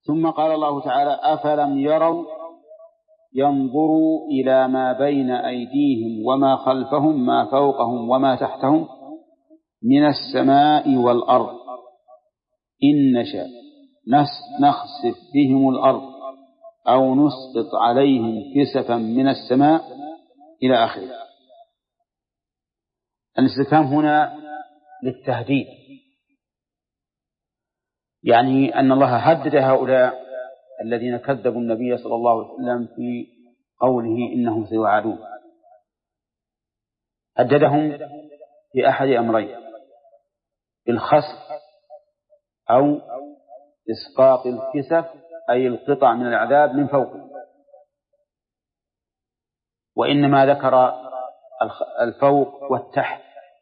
ثم قال الله تعالى: أفلم يروا ينظروا إلى ما بين أيديهم وما خلفهم ما فوقهم وما تحتهم من السماء والأرض إن نشأ نخسف بهم الأرض أو نسقط عليهم كسفا من السماء إلى آخره. الاستفهام هنا للتهديد، يعني أن الله هدد هؤلاء الذين كذبوا النبي صلى الله عليه وسلم في قوله إنهم سيوعدون. هددهم في أحد أمرين: بالخسف أو إسقاط الكسف، أي القطع من العذاب من فوقه. وإنما ذكر الفوق والتحت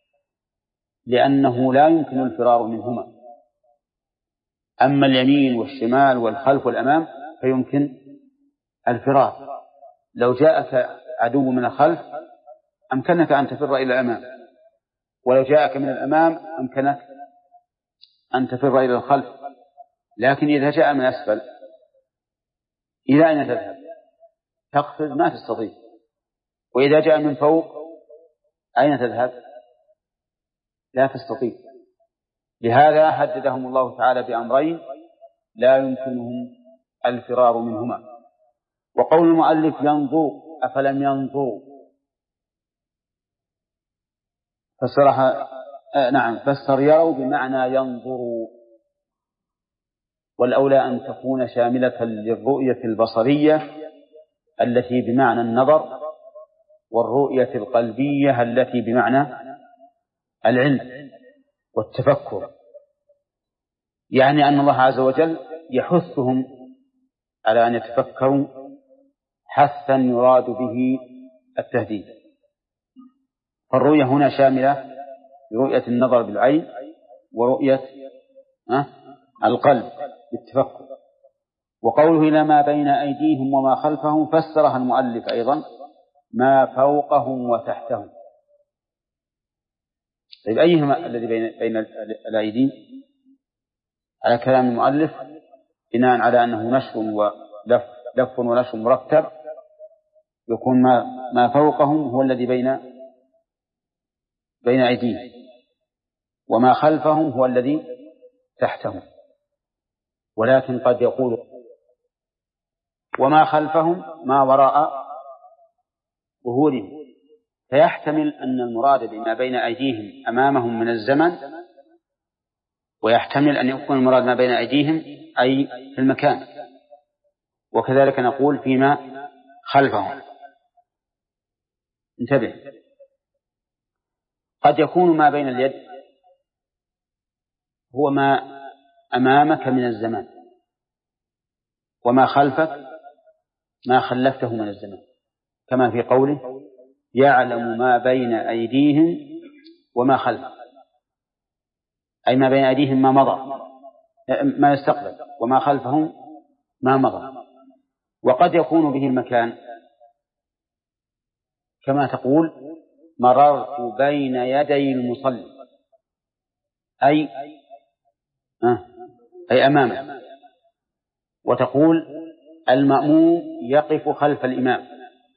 لأنه لا يمكن الفرار منهما. أما اليمين والشمال والخلف والأمام فيمكن الفرار. لو جاءك عدو من الخلف أمكنك أن تفر إلى الأمام، ولو جاءك من الأمام أمكنك أن تفر إلى الخلف. لكن إذا جاء من أسفل إلى أين تذهب؟ تقفز ما تستطيع. وإذا جاء من فوق أين تذهب؟ لا تستطيع. لهذا هددهم الله تعالى بأمرين لا يمكنهم الفرار منهما. وقول المؤلف ينظر أفلم ينظروا فسر يروا بمعنى ينظروا، والأولى أن تكون شاملة للرؤية البصرية التي بمعنى النظر، والرؤية القلبية التي بمعنى العلم والتفكر. يعني أن الله عز وجل يحثهم على أن يتفكروا حثا يراد به التهديد. فالرؤية هنا شاملة لرؤية النظر بالعين ورؤية القلب بالتفكر. وقوله إلى ما بين أيديهم وما خلفهم فسرها المؤلف أيضا ما فوقهم وتحتهم. طيب أيهما الذي بين الأيدي؟ على كلام المؤلف بناء على أنه نشر ولف ونشر مرتب يكون ما فوقهم هو الذي بين أيديهم، وما خلفهم هو الذي تحتهم. ولكن قد يقول وما خلفهم ما وراء ظهورهم، فيحتمل أن المراد بما بين أيديهم أمامهم من الزمن، ويحتمل أن يكون المراد ما بين أيديهم أي في المكان. وكذلك نقول فيما خلفهم. انتبه، قد يكون ما بين اليد هو ما أمامك من الزمان، وما خلفك ما خلفته من الزمان، كما في قوله يعلم ما بين أيديهم وما خلفهم، أي ما بين أيديهم ما مضى ما يستقبل، وما خلفهم ما مضى. وقد يكون به المكان كما تقول مررت بين يدي المصلي، أي أمامه. وتقول المأموم يقف خلف الإمام،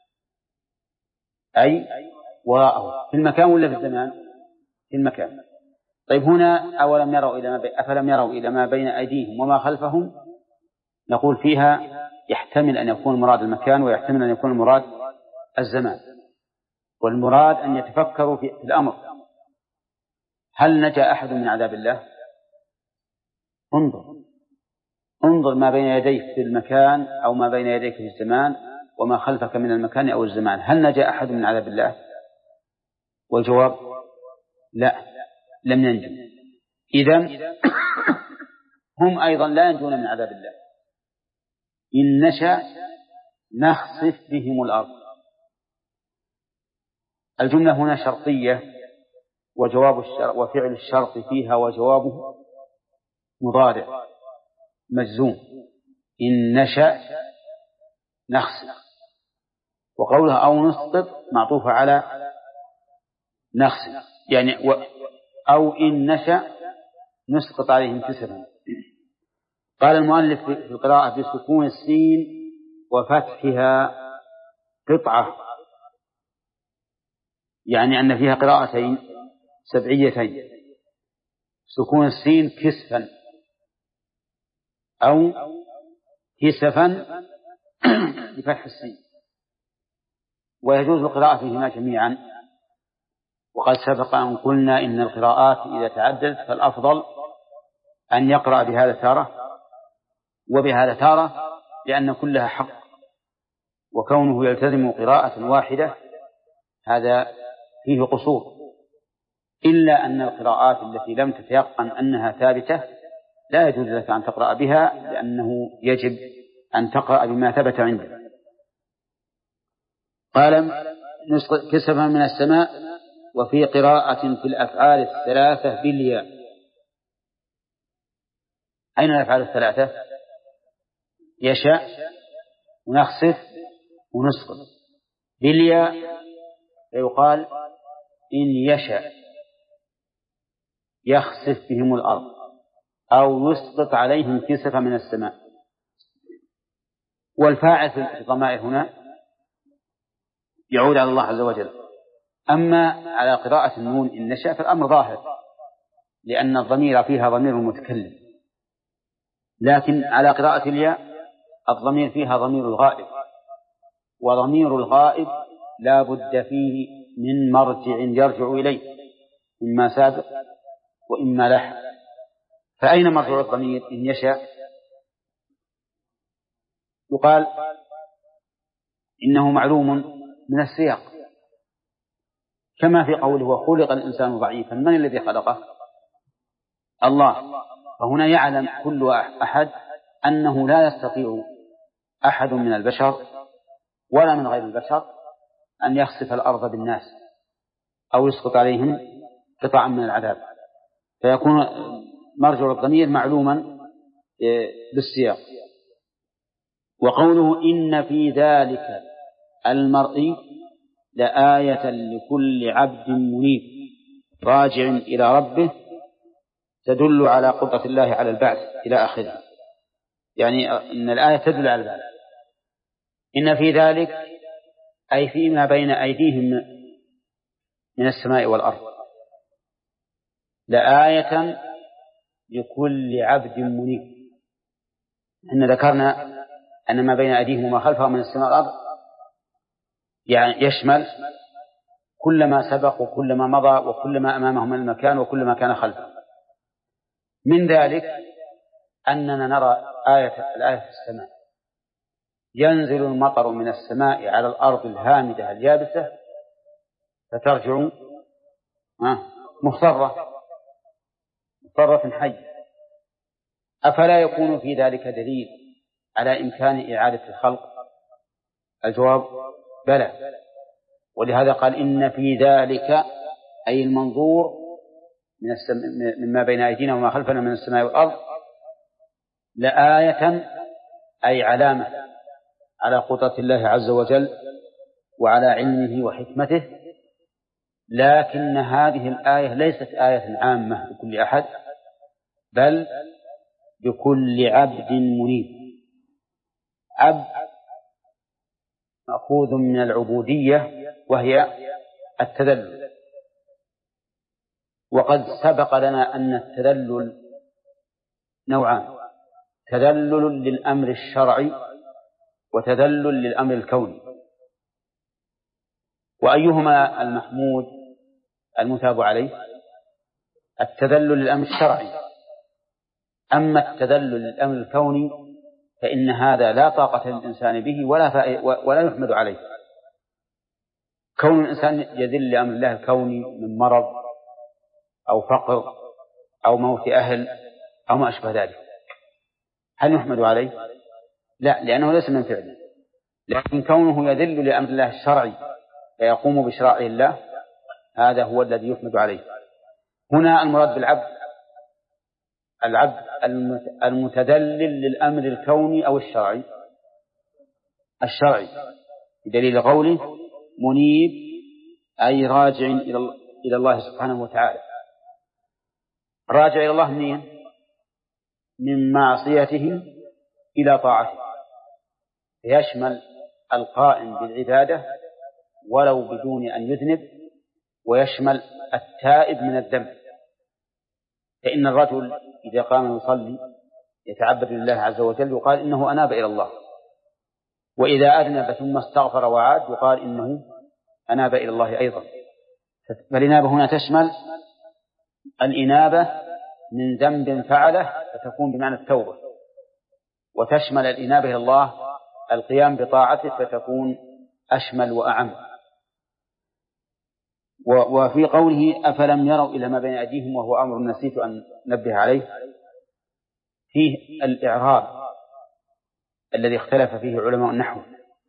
أي وراءه، في المكان ولا في الزمان؟ في المكان. طيب هنا أفلم يروا إلى ما بين أيديهم وما خلفهم، نقول فيها يحتمل أن يكون المراد المكان، ويحتمل أن يكون المراد الزمان. والمراد أن يتفكروا في الأمر: هل نجا أحد من عذاب الله؟ انظر ما بين يديك في المكان أو ما بين يديك في الزمان، وما خلفك من المكان أو الزمان، هل نجا أحد من عذاب الله؟ والجواب لا، لم ينجو. إذن هم أيضا لا ينجون من عذاب الله. إن نشأ نخسف بهم الأرض. الجملة هنا شرطية، وفعل الشرط فيها وجوابه مضارع مجزوم. إن نشأ نخسف، وقولها أو نسقط معطوفة على نخسف، يعني أو إن نشأ نسقط عليهم كسفا. قال المؤلف في القراءة بسكون السين وفتحها قطعة، يعني أن فيها قراءتين سبعيتين، سكون السين كسفا أو كسفا بفتح السين، ويجوز القراءة فيهما جميعا. وقد سبق أن قلنا إن القراءات إذا تعددت فالأفضل أن يقرأ بهذا تارة وبهذا تارة، لأن كلها حق، وكونه يلتزم قراءة واحدة هذا فيه قصور، إلا أن القراءات التي لم تتيقن أنها ثابتة لا يجوز لك أن تقرأ بها، لأنه يجب أن تقرأ بما ثبت عندك. قال كسفا من السماء، وفي قراءة في الأفعال الثلاثة بالياء. أين الأفعال الثلاثة؟ يشاء ونخسف ونسقط. بالياء يقال إن يشاء يخسف بهم الأرض أو يسقط عليهم كسفا من السماء. والفاعل في الضمائر هنا يعود على الله عز وجل. أما على قراءة النون إن نشاء فالأمر ظاهر، لأن الضمير فيها ضمير المتكلم، لكن على قراءة الياء الضمير فيها ضمير الغائب، وضمير الغائب لا بد فيه من مرجع يرجع إليه، إما سابق وإما لاحق. فأين مرجع الضمير إن يشاء؟ يقال إنه معلوم من السياق، كما في قوله وخلق الإنسان ضعيفا. من الذي خلقه؟ الله. فهنا يعلم كل أحد أنه لا يستطيع أحد من البشر ولا من غير البشر أن يخسف الأرض بالناس أو يسقط عليهم قطعا من العذاب، فيكون مرجع الضمير معلوما بالسياق. وقوله إن في ذلك المرء لآية لكل عبد منيب راجع إلى ربه تدل على قدرة الله على البعث إلى آخره، يعني إن الآية تدل على البعث. إن في ذلك أي فيما بين أيديهم من السماء والأرض لآية لكل عبد منيب. إن ذكرنا أن ما بين أيديهم وما خلفهم من السماء والأرض يعني يشمل كل ما سبق وكل ما مضى وكل ما أمامهم من المكان وكل ما كان خلفهم. من ذلك أننا نرى الآية في السماء، ينزل المطر من السماء على الأرض الهامدة اليابسة فترجع مخضرة حية. أفلا يكون في ذلك دليل على إمكان إعادة الخلق؟ الجواب بلى، ولهذا قال إن في ذلك أي المنظور مما بين أيدينا وما خلفنا من السماء والأرض لآية أي علامة على قدرة الله عز وجل وعلى علمه وحكمته. لكن هذه الآية ليست آية عامة لكل أحد، بل لكل عبد منيب. عبد مأخوذ من العبودية وهي التذلل، وقد سبق لنا أن التذلل نوعان: تذلل للأمر الشرعي وتذلل للأمر الكوني. وأيهما المحمود المثاب عليه؟ التذلل للأمر الشرعي. أما التذلل للأمر الكوني فإن هذا لا طاقة للإنسان به ولا يحمد عليه. كون الإنسان يذل لأمر الله الكوني من مرض أو فقر أو موت أهل أو ما أشبه ذلك، هل يحمد عليه؟ لا، لأنه ليس من فعله. لكن كونه يذل لأمر الله الشرعي فيقوم بشرائع الله، هذا هو الذي يحمد عليه. هنا المراد بالعبد العبد المتذلل للأمر الكوني أو الشرعي. بدليل قوله منيب أي راجع إلى الله سبحانه وتعالى. راجع إلى الله منين؟ من معصيته إلى طاعته، يشمل القائم بالعبادة ولو بدون أن يذنب، ويشمل التائب من الذنب. فإن الرجل إذا قام يصلي يتعبد لله عز وجل يقال إنه أناب إلى الله، وإذا أذنب ثم استغفر وعاد يقال إنه أناب إلى الله أيضا. فالإنابة هنا تشمل الإنابة من ذنب فعله فتكون بمعنى التوبة، وتشمل الإنابة إلى الله القيام بطاعته فتكون أشمل وأعم. وفي قوله أفلم يروا إلى ما بين أيديهم وهو أمر نسيت أن نبه عليه، فيه الإعراب الذي اختلف فيه علماء النحو،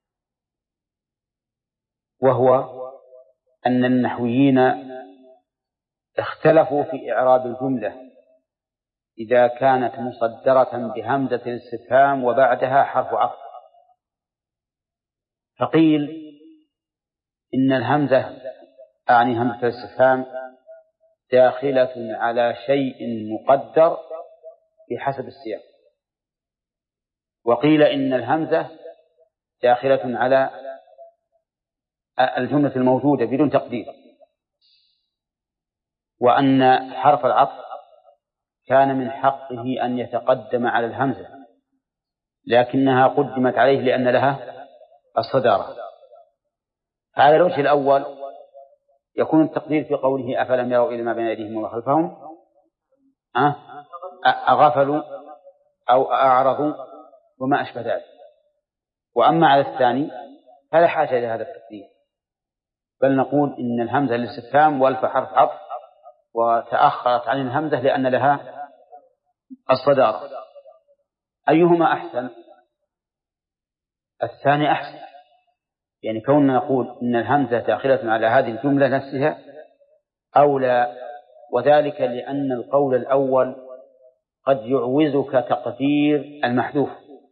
وهو أن النحويين اختلفوا في إعراب الجملة إذا كانت مصدرة بهمزة الاستفهام وبعدها حرف عطف. فقيل إن الهمزة أعني همزة الاستفهام داخلة على شيء مقدر بحسب السياق، وقيل إن الهمزة داخلة على الجملة الموجودة بدون تقدير، وأن حرف العطف كان من حقه أن يتقدم على الهمزة لكنها قدمت عليه لأن لها الصدارة. على الوجه الأول يكون التقدير في قوله أفلم يروا إلى ما بين أيديهم وما خلفهم أغفلوا أو أعرضوا وما أشبه ذلك. وأما على الثاني فلا حاجة إلى هذا التقدير، بل نقول إن الهمزة للاستفهام والف حرف عطف وتأخرت عن الهمزة لأن لها الصدارة. أيهما أحسن؟ الثاني أحسن، يعني كوننا نقول إن الهمزة داخلة على هذه الجملة نفسها أولى، وذلك لأن القول الأول قد يعوزك تقدير المحذوف،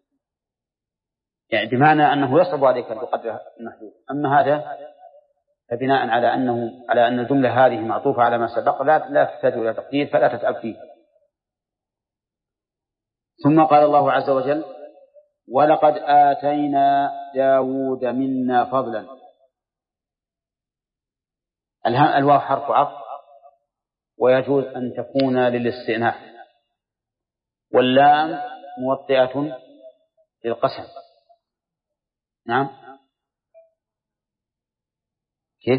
يعني بمعنى أنه يصعب عليك أن تقدر المحذوف. أما هذا فبناء على أن الجملة هذه معطوفة على ما سبق لا تحتاج إلى تقدير فلا تتعب فيه. ثم قال الله عز وجل ولقد آتينا داود منا فضلا. الواو حرف عطف ويجوز أن تكون للاستئناف، واللام موطئة للقسم. نعم كيف؟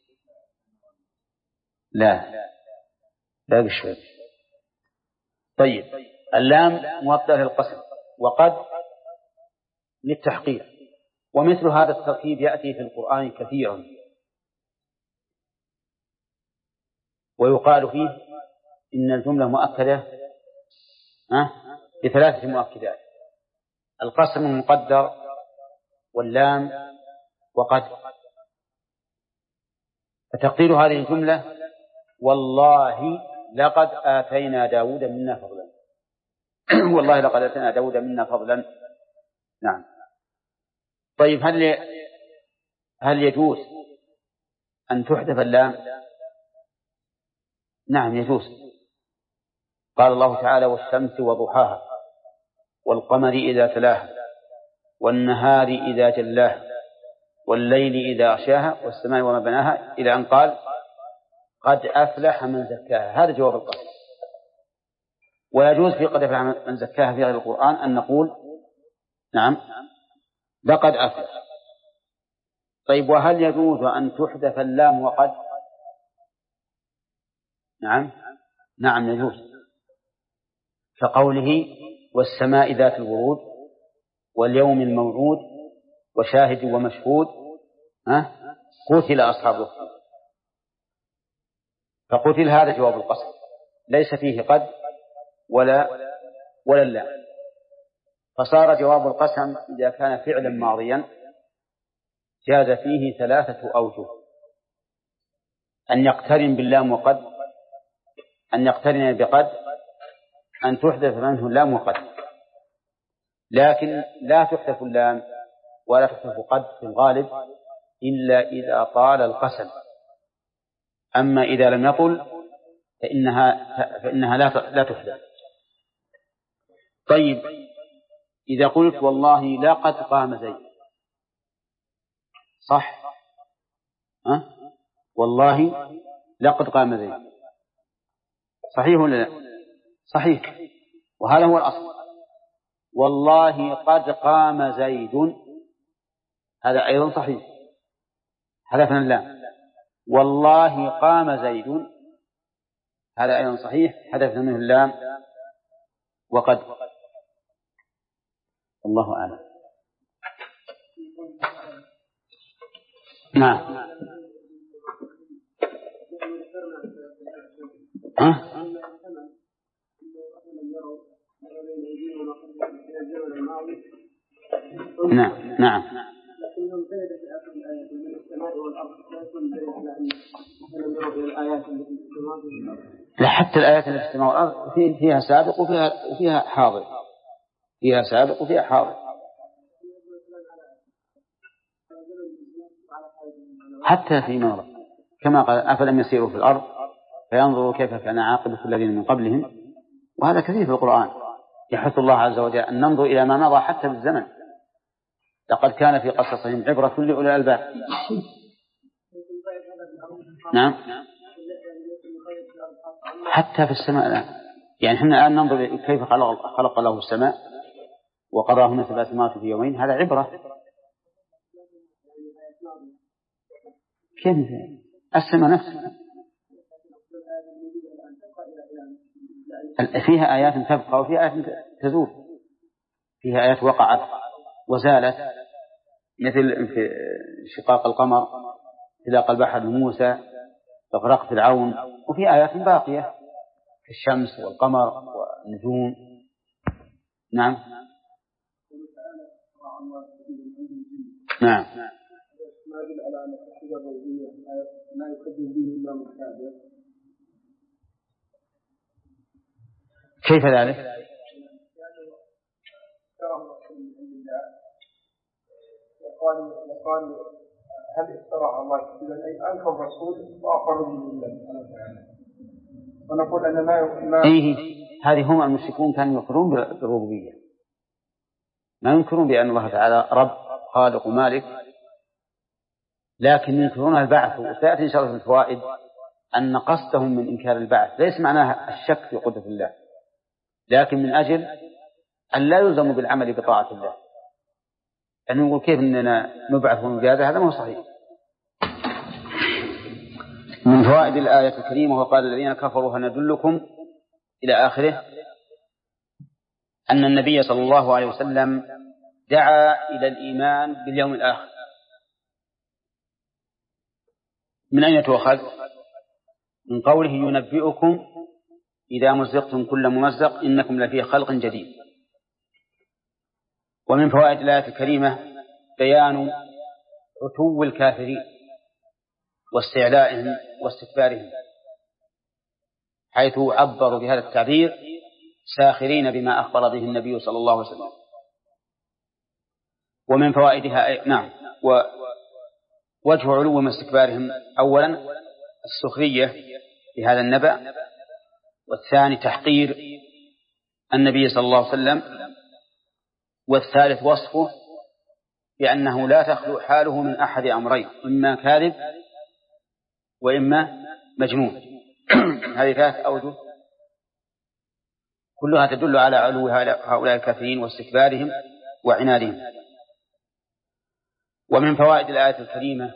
لا بشوي. طيب اللام موطئة للقسم وقد للتحقيق، ومثل هذا التركيب يأتي في القرآن كثيرا، ويقال فيه إن الجملة مؤكدة بثلاثة مؤكدات: القسم المقدر واللام وقد. فتقدير هذه الجملة والله لقد آتينا داود منا فضلا والله لقد آتينا داود منا فضلا. نعم. طيب هل يجوز أن تحذف اللام؟ نعم يجوز. قال الله تعالى والشمس وضحاها والقمر إذا تلاها والنهار إذا جلاها والليل إذا أغشاها والسماء وما بناها، إلى أن قال قد أفلح من زكاها. هذا جواب القسم. ويجوز في قد أفلح من زكاها في غير القرآن أن نقول نعم لقد أفلح. طيب وهل يجوز أن تحذف اللام وقد؟ نعم يجوز، كقوله والسماء ذات الورود واليوم الموعود وشاهد ومشهود قتل أصحاب الأخدود. فقتل هذا جواب القسم ليس فيه قد ولا اللام، فصار جواب القسم إذا كان فعلا ماضيا جاز فيه ثلاثة أوجه: أن يقترن باللام وقد، أن يقترن بقد، أن تحذف منه اللام وقد. لكن لا تحذف اللام ولا تحذف قد في الغالب إلا إذا طال القسم. أما إذا لم يطل فإنها لا تحذف. طيب إذا قلت والله لقد قام زيد، صح؟ والله لقد قام زيد، صحيح ولا لا؟ صحيح، وهذا هو الأصل. والله قد قام زيد، هذا أيضا صحيح، حذفنا اللام. والله قام زيد، هذا أيضا صحيح، حذفنا منه اللام وقد. الله أعلم. نعم. نعم نعم. لا، حتى الآيات اللي في السماء والأرض فيها سابق وفيها حاضر، فيها سابق وفيها حاضر. حتى في مرة كما قال أفلم يسيروا في الأرض فينظروا كيف كان عاقبة الذين من قبلهم، وهذا كثير في القرآن يحث الله عز وجل أن ننظر إلى ما مضى حتى بالزمن. لقد كان في قصصهم عبرة لأولي الألباب. نعم، حتى في السماء الآن، يعني احنا الآن ننظر كيف خلق الله السماء وقضاهن 7 سماوات في يومين، هذا عبرة. كيف السماء نفسها فيها آيات تبقى وفيها آيات تزول، فيها آيات وقعت وزالت، مثل في شقاق القمر، سلاق البحر لموسى، إغراق فرعون، وفي آيات باقية كالشمس والقمر والنجوم. نعم نعم. كيف ذلك؟ وقال هل افترى الله كذبا أي ألف الرسول وآخر من الله، ونقول أن ما هذه هم المشركون كانوا يقرون بالربوبية، ما ينكرون بأن الله تعالى رب خالق ومالك، لكن ينكرون البعث. وسيأتي إن شاء الله في الفوائد أن قصدهم من إنكار البعث ليس معناها الشك في قدرة الله، لكن من أجل أن لا يلزموا بالعمل بطاعة الله، يعني نقول كيف أننا نبعث ونجازى، هذا ما هو صحيح. من فوائد الآية الكريمة وقال الذين كفروا هل ندلكم إلى آخره، أن النبي صلى الله عليه وسلم دعا إلى الإيمان باليوم الآخر. من أين تؤخذ؟ من قوله ينبئكم إذا مزقتم كل ممزق إنكم لفي خلق جديد. ومن فوائد الآية الكريمة بيان عتو الكافرين واستعلائهم واستكبارهم، حيث عبروا بهذا التعبير ساخرين بما أخبر به النبي صلى الله عليه وسلم. ومن فوائدها نعم، ووجه علو من استكبارهم أولا السخرية بهذا النبأ، والثاني تحقير النبي صلى الله عليه وسلم، والثالث وصفه بأنه لا تخلو حاله من أحد أمرين، إما كاذب وإما مجنون. هذه 3 أوجه كلها تدل على علو هؤلاء الكافرين واستكبارهم وعنادهم. ومن فوائد الآية الكريمة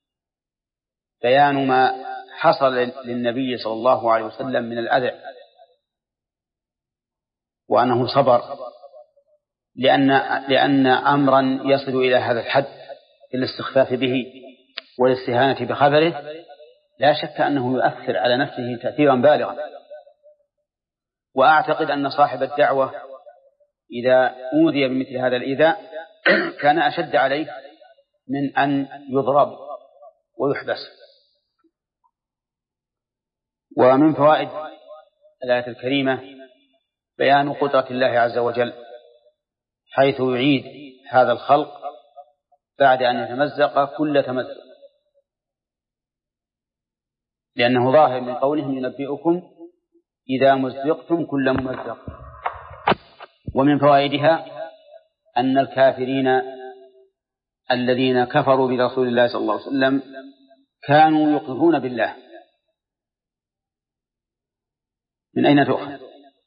بيان ما حصل للنبي صلى الله عليه وسلم من الأذى، وأنه صبر، لأن أمرا يصل إلى هذا الحد الاستخفاف به والاستهانة بخبره لا شك أنه يؤثر على نفسه تأثيرا بالغا. وأعتقد أن صاحب الدعوة إذا أوذي بمثل هذا الإيذاء كان أشد عليه من أن يضرب ويحبس. ومن فوائد الآية الكريمة بيان قدرة الله عز وجل، حيث يعيد هذا الخلق بعد أن يتمزق كل تمزق، لأنه ظاهر من قولهم ينبئكم إذا مزقتم كل ممزق. ومن فوائدها أن الكافرين الذين كفروا برسول الله صلى الله عليه وسلم كانوا يقرون بالله. من أين تؤخذ؟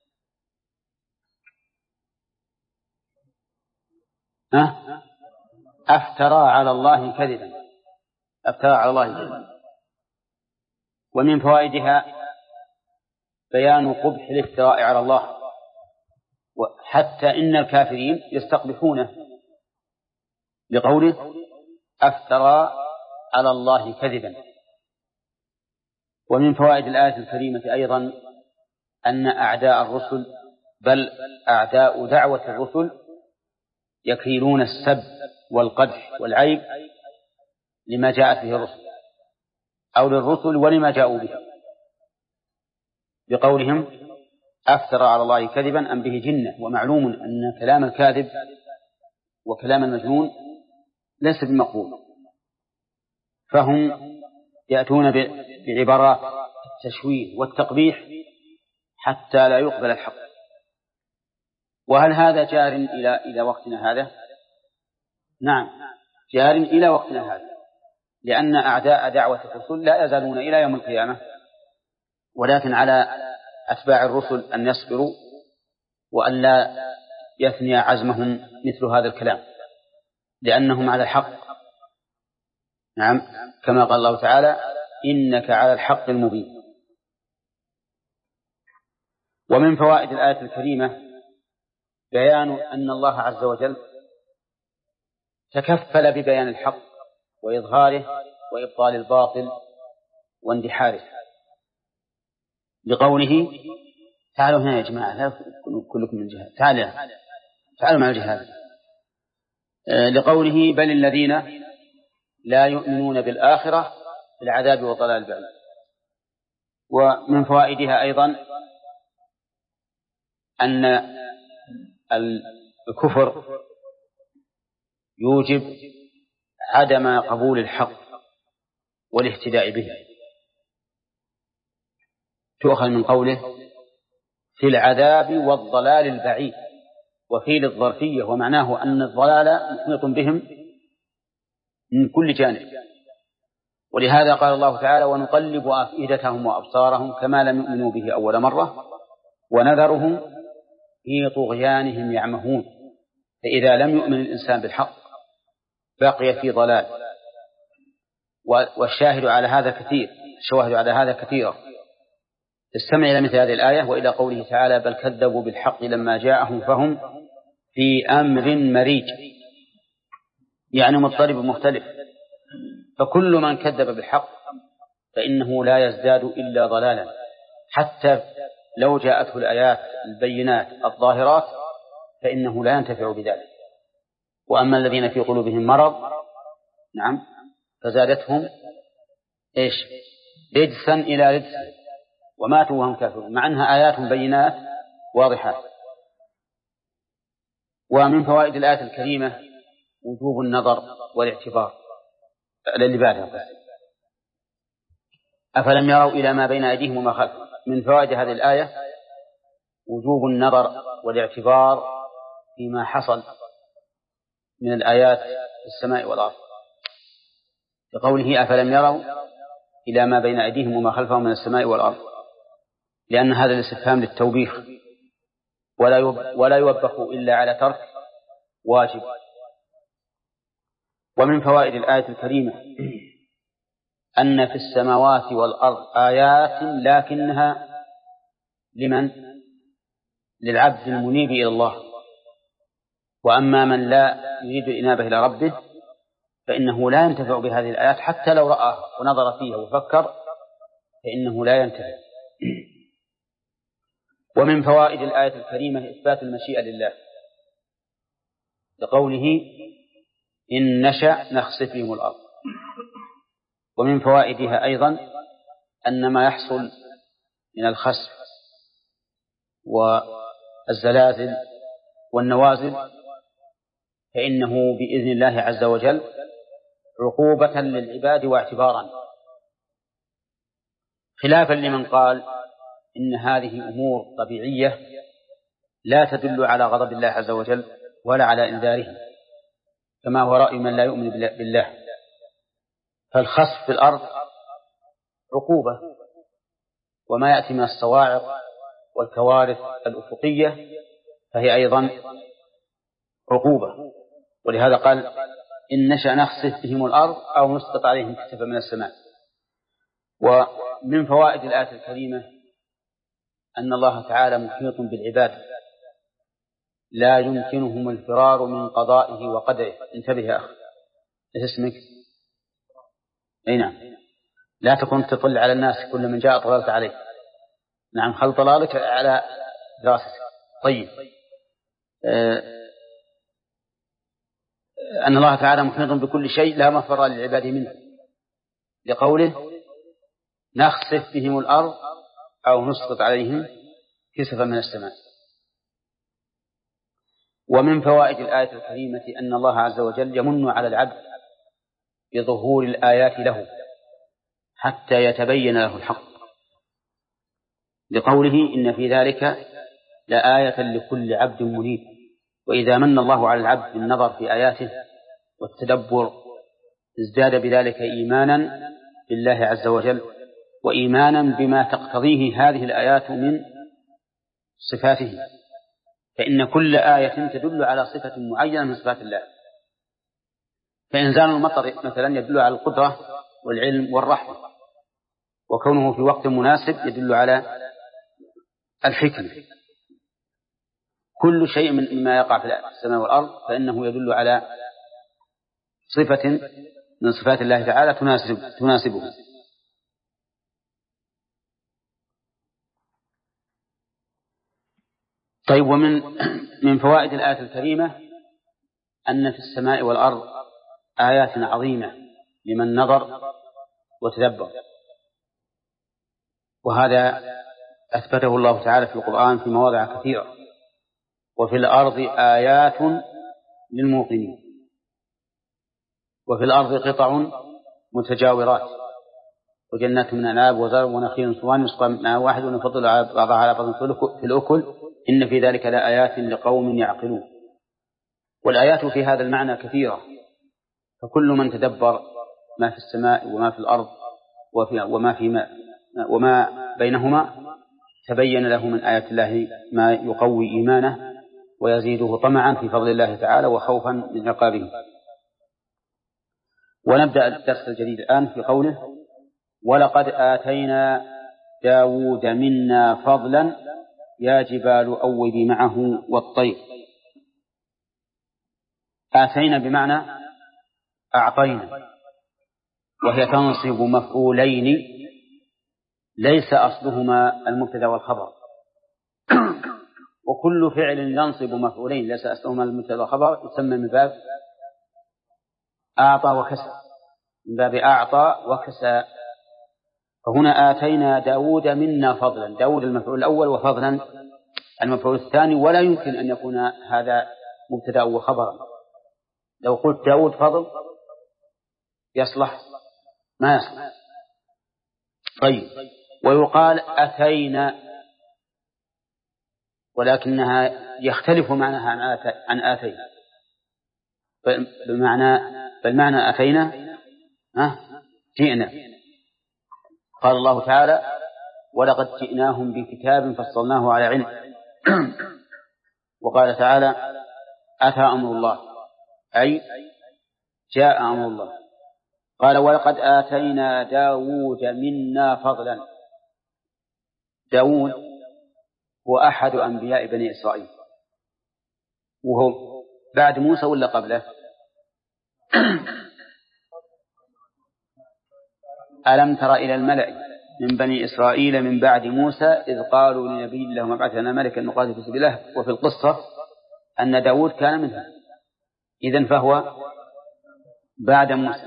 أفترى على الله كذبا، أفترى على الله كذبا. ومن فوائدها بيان قبح الافتراء على الله، حتى إن الكافرين يستقبحونه لقوله أفترى على الله كذبا. ومن فوائد الآية الكريمة أيضا أن أعداء الرسل بل أعداء دعوة الرسل يكيلون السب والقدح والعيب لما جاءت به الرسل أو للرسل ولما جاءوا به، بقولهم أفترى على الله كذبا أم به جنة. ومعلوم أن كلام الكاذب وكلام المجنون ليس بمقبول، فهم يأتون بعبارات التشويه والتقبيح حتى لا يقبل الحق. وهل هذا جار إلى وقتنا هذا؟ نعم، جار إلى وقتنا هذا، لأن أعداء دعوة الرسل لا يزالون إلى يوم القيامة، ولكن على أتباع الرسل أن يصبروا وأن لا يثني عزمهم مثل هذا الكلام، لأنهم على الحق. نعم، كما قال الله تعالى إنك على الحق المبين. ومن فوائد الآية الكريمة بيان أن الله عز وجل تكفل ببيان الحق وإظهاره وإبطال الباطل واندحاره، بقوله تعالوا هنا يا جماعة، لا كلكم من جهة، تعالوا مع الجهاد، لقوله بل الذين لا يؤمنون بالآخرة بالعذاب والضلال البعيد. ومن فوائدها أيضا أن الكفر يوجب عدم قبول الحق والاهتداء به، تؤخذ من قوله في العذاب والضلال البعيد، وفي للظرفية، ومعناه أن الضلال محيط بهم من كل جانب. ولهذا قال الله تعالى ونقلب أفئدتهم وأبصارهم كما لم يؤمنوا به أول مرة ونذرهم في طغيانهم يعمهون. فإذا لم يؤمن الإنسان بالحق بقي في ضلال. والشاهد على هذا كثير، الشواهد على هذا كثيرة. استمع إلى مثل هذه الآية وإلى قوله تعالى بل كذبوا بالحق لما جاءهم فهم في أمر مريج، يعني مضطرب مختلف. فكل من كذب بالحق فإنه لا يزداد إلا ضلالا، حتى لو جاءته الآيات البينات الظاهرات فإنه لا ينتفع بذلك. وأما الذين في قلوبهم مرض نعم فزادتهم رجسا إلى رجس وماتوا وهم كافرون، مع أنها آيات بينات واضحات. ومن فوائد الآية الكريمة وجوب النظر والاعتبار للي بعدها. أفلم يروا إلى ما بين أيديهم وما خلفهم. من فوائد هذه الآية وجوب النظر والاعتبار فيما حصل من الآيات في السماء والأرض، لقوله أفلم يروا إلى ما بين أيديهم وما خلفهم من السماء والأرض، لأن هذا الاستفهام للتوبيخ ولا يوبخ إلا على ترك واجب. ومن فوائد الآية الكريمة أن في السماوات والأرض آيات لكنها لمن؟ للعبد المنيب إلى الله. وأما من لا يريد الإنابة إلى ربه فإنه لا ينتفع بهذه الآيات، حتى لو رأى ونظر فيها وفكر فإنه لا ينتفع. ومن فوائد الآية الكريمة إثبات المشيئة لله، لقوله إن نشأ نخسف بهم الأرض. ومن فوائدها أيضا أن ما يحصل من الخسف والزلازل والنوازل فإنه بإذن الله عز وجل عقوبة للعباد واعتبارا، خلافا لمن قال إن هذه أمور طبيعية لا تدل على غضب الله عز وجل ولا على إنذاره، كما هو رأي من لا يؤمن بالله. فالخسف في الأرض عقوبة، وما يأتي من الصواعق والكوارث الأفقية فهي أيضا عقوبة. ولهذا قال إن نشأ نخسف بهم الأرض أو نسقط عليهم كسفا من السماء. ومن فوائد الآية الكريمة أن الله تعالى محيط بالعباد لا يمكنهم الفرار من قضائه وقدره. انتبه يا أخي، ايش اسمك؟ أي نعم، لا تكون تطل على الناس كل من جاء طلالت عليه. نعم، خل طلالك على دراسك. طيب، أن الله تعالى محيط بكل شيء لا مفر للعباد منه، لقوله نخسف بهم الأرض أو نسقط عليهم كسفا من السماء. ومن فوائد الآية الكريمة أن الله عز وجل يمن على العبد بظهور الآيات له حتى يتبين له الحق، لقوله إن في ذلك لآية لكل عبد منيب. وإذا من الله على العبد بالنظر في آياته والتدبر ازداد بذلك إيمانا بالله عز وجل، وإيمانا بما تقتضيه هذه الآيات من صفاته، فإن كل آية تدل على صفة معينة من صفات الله. فإنزال المطر مثلا يدل على القدرة والعلم والرحمة، وكونه في وقت مناسب يدل على الحكمة. كل شيء مما يقع في السماء والأرض فإنه يدل على صفة من صفات الله تعالى تناسبه. طيب، ومن فوائد الآية الكريمة أن في السماء والأرض آيات عظيمة لمن نظر وتدبر، وهذا أثبته الله تعالى في القرآن في مواضع كثيرة. وفي الأرض آيات للموقنين، وفي الأرض قطع متجاورات وجنات من أعناب وزرع ونخيل صوان يسقى من ماء واحد ونفضل بعضها على بعض في الأكل إن في ذلك لآيات لقوم يعقلون. والآيات في هذا المعنى كثيرة، فكل من تدبر ما في السماء وما في الأرض وما بينهما تبين له من آيات الله ما يقوي إيمانه ويزيده طمعا في فضل الله تعالى وخوفا من عقابه. ونبدأ الدرس الجديد الآن في قوله ولقد آتينا داود منا فضلا يا جبال أوبي معه والطير. آتينا بمعنى أعطينا، وهي تنصب مفعولين ليس أصلهما المبتدأ والخبر، وكل فعل ينصب مفعولين ليس أصلهما المبتدأ والخبر يسمى من باب أعطى وكسى، من باب أعطى وكسى. فهنا آتينا داود منا فضلا، داود المفعول الأول وفضلا المفعول الثاني، ولا يمكن أن يكون هذا مبتدأ وخبرا. لو قلت داود فضل يصلح؟ ما يصلح. طيب، ويقال أتينا، ولكنها يختلف معناها عن آتينا، بالمعنى أتينا جئنا. قال الله تعالى ولقد جئناهم بكتاب فصلناه على علم. وقال تعالى أتى أمر الله، أي جاء أمر الله. قال ولقد آتينا داود منا فضلا. داود هو أحد أنبياء بني إسرائيل، وهو بعد موسى ولا قبله؟ ألم تر إلى الملأ من بني إسرائيل من بعد موسى إذ قالوا لنبي لهم ابعث لنا ملكا نقاتل في سبيل الله. وفي القصة أن داود كان منهم، إذن فهو بعد موسى،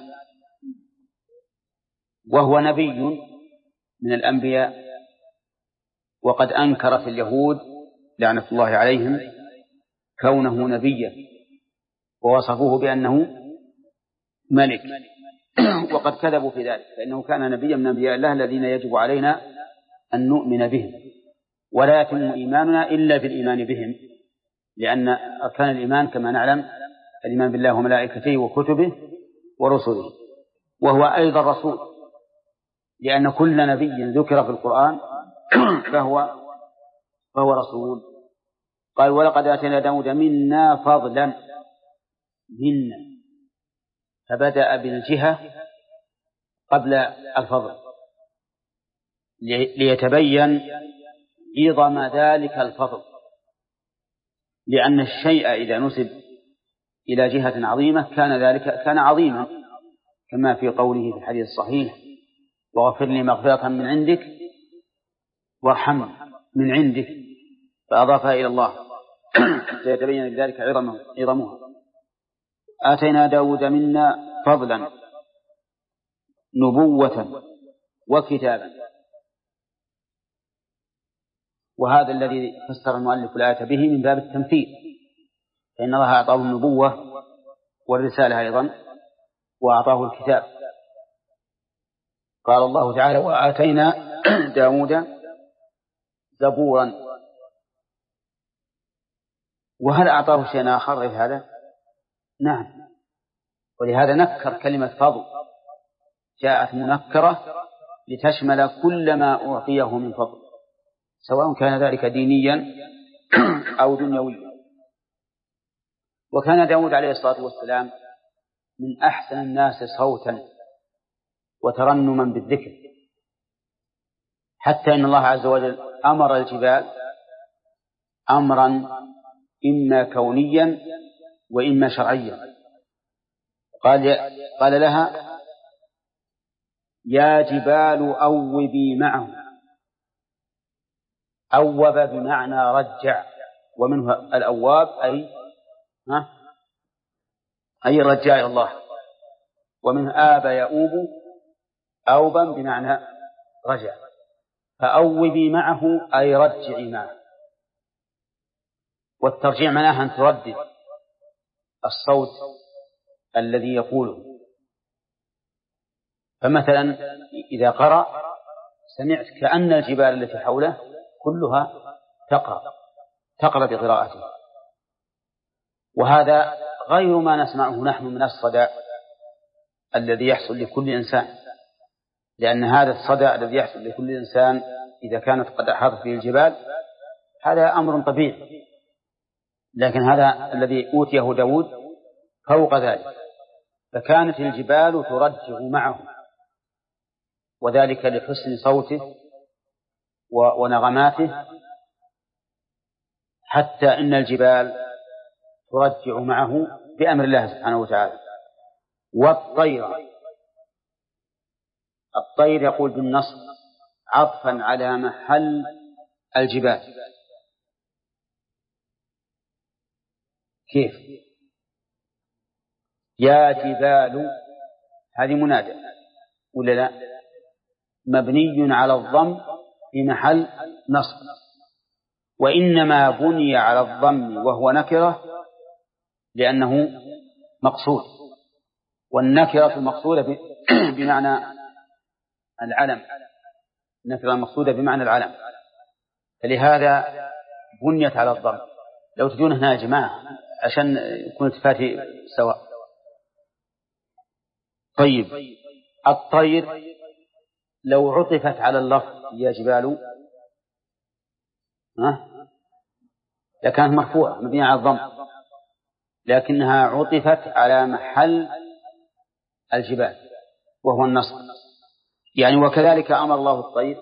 وهو نبي من الأنبياء. وقد أنكرت اليهود لعنة الله عليهم كونه نبيا، ووصفوه بأنه ملك، وقد كذبوا في ذلك، فإنه كان نبيا من أنبياء الله الذين يجب علينا أن نؤمن بهم. ولا يتم إيماننا إلا بالإيمان بهم، لأن أركان الإيمان كما نعلم الإيمان بالله وملائكته وكتبه ورسله، وهو أيضا رسول، لأن كل نبي ذكر في القرآن فهو رسول. قال ولقد آتينا داود منا فضلا، منا، فبدأ بالجهة قبل الفضل ليتبين عظم ذلك الفضل، لأن الشيء إذا نسب إلى جهة عظيمة كان عظيما، كما في قوله في الحديث الصحيح واغفر لي مغفرة من عندك وارحمني من عندك، فأضافها إلى الله حتى يتبين بذلك عظمها. آتينا داود منا فضلا نبوة وكتابا، وهذا الذي فسر المؤلف الآية به من باب التمثيل، فإن الله أعطاه النبوة والرسالة أيضا وأعطاه الكتاب. قال الله تعالى وآتينا داود زبورا، وهل أعطاه شيئا آخر غير هذا؟ نعم، ولهذا نكر كلمة فضل، جاءت منكرة لتشمل كل ما أعطيه من فضل، سواء كان ذلك دينيا أو دنيويا. وكان داود عليه الصلاة والسلام من أحسن الناس صوتا وترنما بالذكر، حتى إن الله عز وجل أمر الجبال أمرا إما كونيا وإما شرعيا، قال لها يا جبال أوبي معه. أوب بمعنى رجع، ومنه الأواب أي رجع إلى الله، ومنه آب يؤوب أوبا بمعنى رجع، فأوبي معه أي رجعي معه. والترجيع معناها أن تردد الصوت الذي يقوله. فمثلا إذا قرأ سمعت كأن الجبال التي حوله كلها تقرأ بقراءته، وهذا غير ما نسمعه نحن من الصدى الذي يحصل لكل إنسان، لأن هذا الصدى الذي يحصل لكل إنسان إذا كانت قد أحاطت به الجبال هذا أمر طبيعي، لكن هذا الذي أوتيه داود فوق ذلك، فكانت الجبال ترجع معه، وذلك لحسن صوته ونغماته، حتى إن الجبال ترجع معه بأمر الله سبحانه وتعالى. الطير يقول بالنصب عطفا على محل الجبال. كيف؟ يا جبال هذه منادى ولا لا؟ مبني على الضم في محل نصب، وإنما بني على الضم وهو نكرة لأنه مقصود، والنكرة المقصودة بمعنى العلم، النكرة المقصودة بمعنى العلم، فلهذا بنيت على الضم. لو تجون هنا يا جماعة عشان يكون التفاتي سواء. طيب الطير لو عطفت على اللفظ يا جبال لكانت مرفوعة مبنية على الضم، لكنها عطفت على محل الجبال وهو النصب. يعني وكذلك أمر الله الطير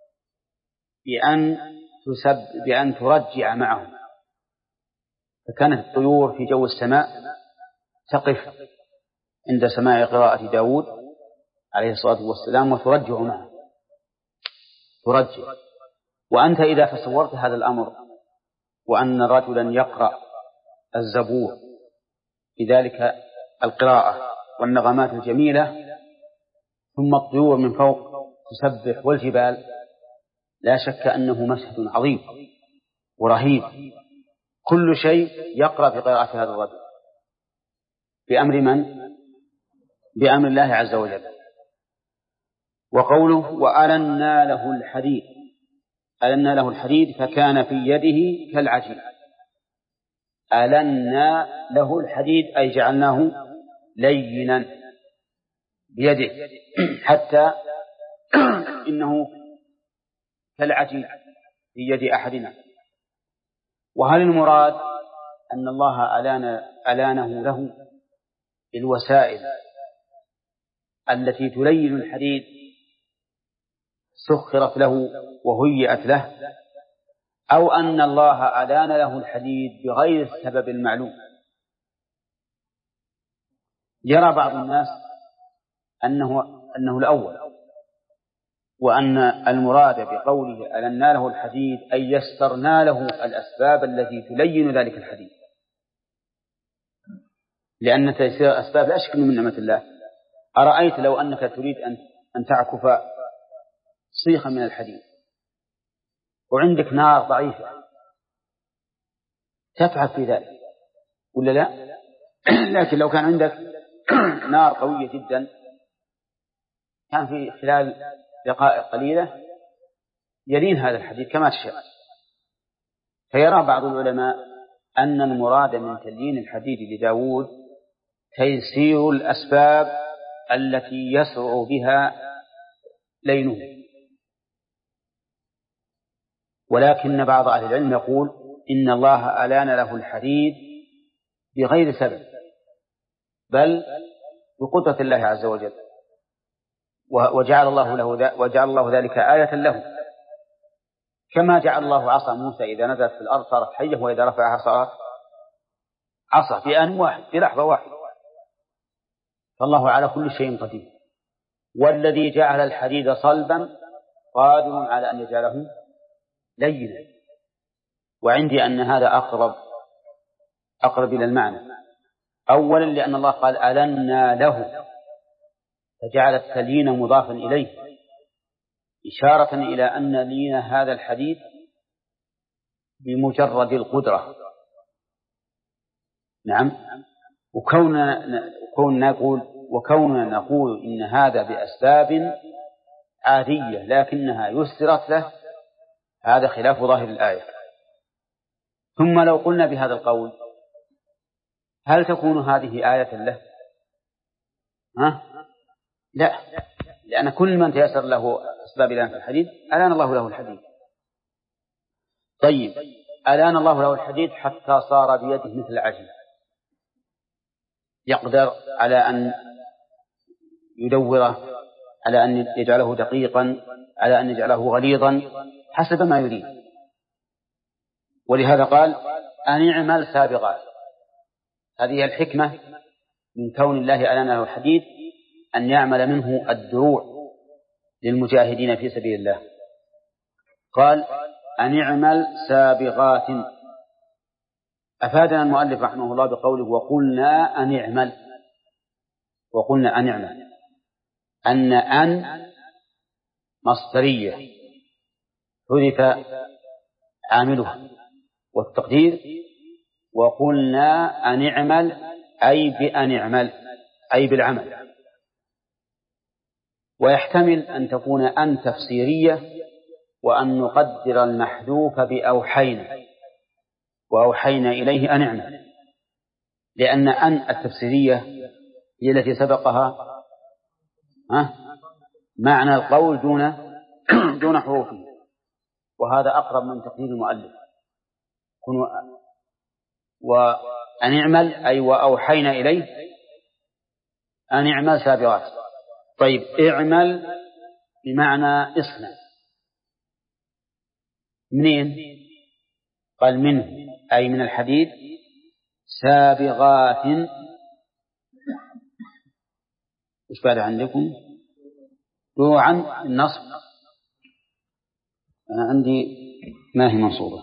بأن ترجع معه، فكانت الطيور في جو السماء تقف عند سماع قراءة داود عليه الصلاة والسلام وترجع معه، ترجع. وأنت إذا تصورت هذا الأمر وأن رجلا يقرأ الزبور بذلك القراءة والنغمات الجميلة، ثم الطيور من فوق تسبح والجبال، لا شك أنه مشهد عظيم ورهيب، كل شيء يقرأ في قراءة هذا الرجل بأمر من؟ بأمر الله عز وجل. وقوله وألنا له الحديد، ألنا له الحديد فكان في يده كالعجين. ألنا له الحديد أي جعلناه لينا بيده حتى إنه كالعجين في يد أحدنا. وهل المراد أن الله ألانه له بالوسائل التي تلين الحديد سخرت له وهيئت له، أو أن الله ألان له الحديد بغير السبب المعلوم؟ يرى بعض الناس أنه الأول، وأن المراد بقوله ألنا له الحديد أي يسرنا له الأسباب التي تلين ذلك الحديد، لأن تيسير الأسباب لا شك من نعمة الله. أرأيت لو أنك تريد أن تعكف صيخا من الحديد وعندك نار ضعيفة، تفعل في ذلك ولا لا؟ لكن لو كان عندك نار قوية جدا كان في خلال دقائق قليلة يلين هذا الحديد كما تشاء. فيرى بعض العلماء أن المراد من تليين الحديد لداود تيسير الأسباب التي يسرع بها لينه، ولكن بعض أهل العلم يقول إن الله ألان له الحديد بغير سبب، بل بقدرة الله عز وجل، وجعل الله ذلك آية له، كما جعل الله عصا موسى إذا نزلت في الأرض صارت حية، وإذا رفعها صارت عصا في آن واحد في لحظة واحدة. فالله على كل شيء قدير، والذي جعل الحديد صلبا قادر على أن يجعله لينا. وعندي أن هذا أقرب إلى المعنى، أولا لأن الله قال ألنا له، فجعل التليين مضافا إليه إشارة إلى أن لين هذا الحديد بمجرد القدرة. نعم. وكوننا نقول إن هذا بأسباب عادية لكنها يسرت له، هذا خلاف ظاهر الآية. ثم لو قلنا بهذا القول هل تكون هذه آية له؟ لا، لأن كل من تيسر له أسباب إلانة الحديد ألان الله له الحديد. طيب، ألان الله له الحديد حتى صار بيده مثل العجين، يقدر على أن يدوره، على أن يجعله دقيقا، على أن يجعله غليظا حسب ما يريد. ولهذا قال أن اعمل سابغات. هذه الحكمة من كون الله ألان له الحديد، أن يعمل منه الدروع للمجاهدين في سبيل الله. قال أن اعمل سابغات. أفادنا المؤلف رحمه الله بقوله وقلنا أن اعمل، وقلنا أن اعمل أن مصدرية حذف عاملها، والتقدير وقلنا أن اعمل أي بأن اعمل أي بالعمل. ويحتمل أن تكون أن تفسيرية، وأن نقدر المحذوف بأوحينا، وأوحينا إليه أن اعمل، لأن أن التفسيرية هي التي سبقها معنى القول دون حروفه، وهذا أقرب من تقدير المؤلف. وأن اعمل أي وأوحينا إليه أن اعمل سابغات. طيب، اعمل بمعنى اصنع. منين؟ قال منه أي من الحديد، سابغات. وش بعد عندكم؟ دروعا النصب. أنا عندي ما هي منصوبة.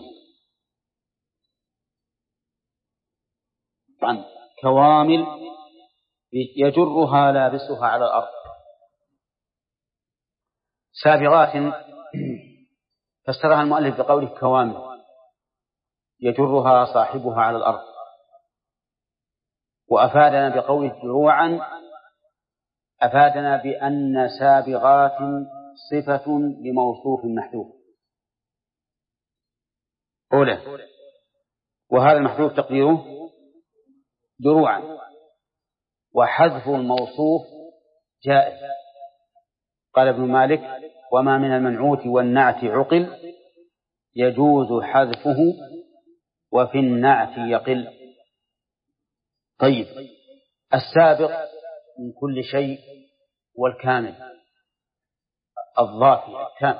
طبعا كوامل يجرها لابسها على الأرض. سابغات فسرها المؤلف بقوله كوامل يجرها صاحبها على الأرض، وأفادنا بقوله دروعا، أفادنا بأن سابغات صفة لموصوف محذوف، أولى، وهذا المحذوف تقديره دروعا، وحذف الموصوف جائز. قال ابن مالك: وما من المنعوت والنعت عقل يجوز حذفه وفي النعت يقل. طيب، السابق من كل شيء والكامل الظافي التام،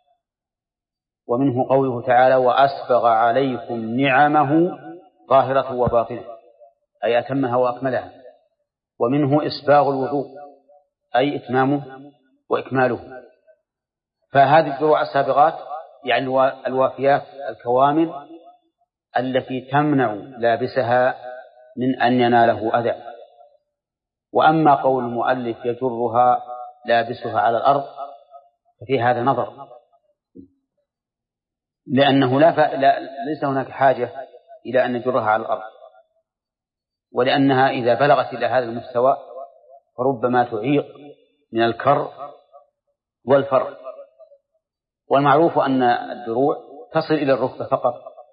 ومنه قوله تعالى: وأسبغ عليكم نعمه ظاهرة وباطنة، أي أتمها وأكملها. ومنه إسباغ الوضوء، أي إتمامه وإكماله. فهذه الدروع السابغات يعني الوافيات الكوامل التي تمنع لابسها من أن يناله أذى. وأما قول المؤلف يجرها لابسها على الأرض ففي هذا نظر، لأنه ليس هناك حاجة إلى أن نجرها على الأرض، ولأنها إذا بلغت إلى هذا المستوى فربما تعيق من الكر والفر. والمعروف أن الدروع تصل إلى الركبة فقط،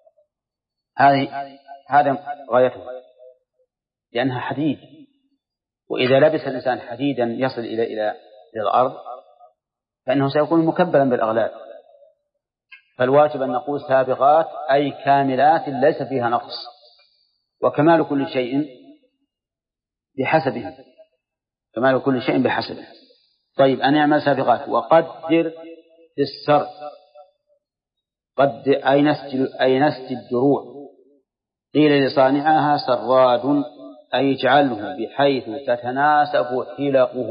هذا غايتها، لأنها حديد، وإذا لبس الإنسان حديدا يصل إلى الأرض فإنه سيكون مكبلا بالأغلال. فالواجب أن نقول سابغات أي كاملات ليس فيها نقص، وكمال كل شيء بحسبه، كمال كل شيء بحسبه. طيب، أن يعمل سابغات. وقدر في السرد، قدر أي نسج الدروع. قيل لصانعها سراد، أي اجعله بحيث تتناسب حلقه.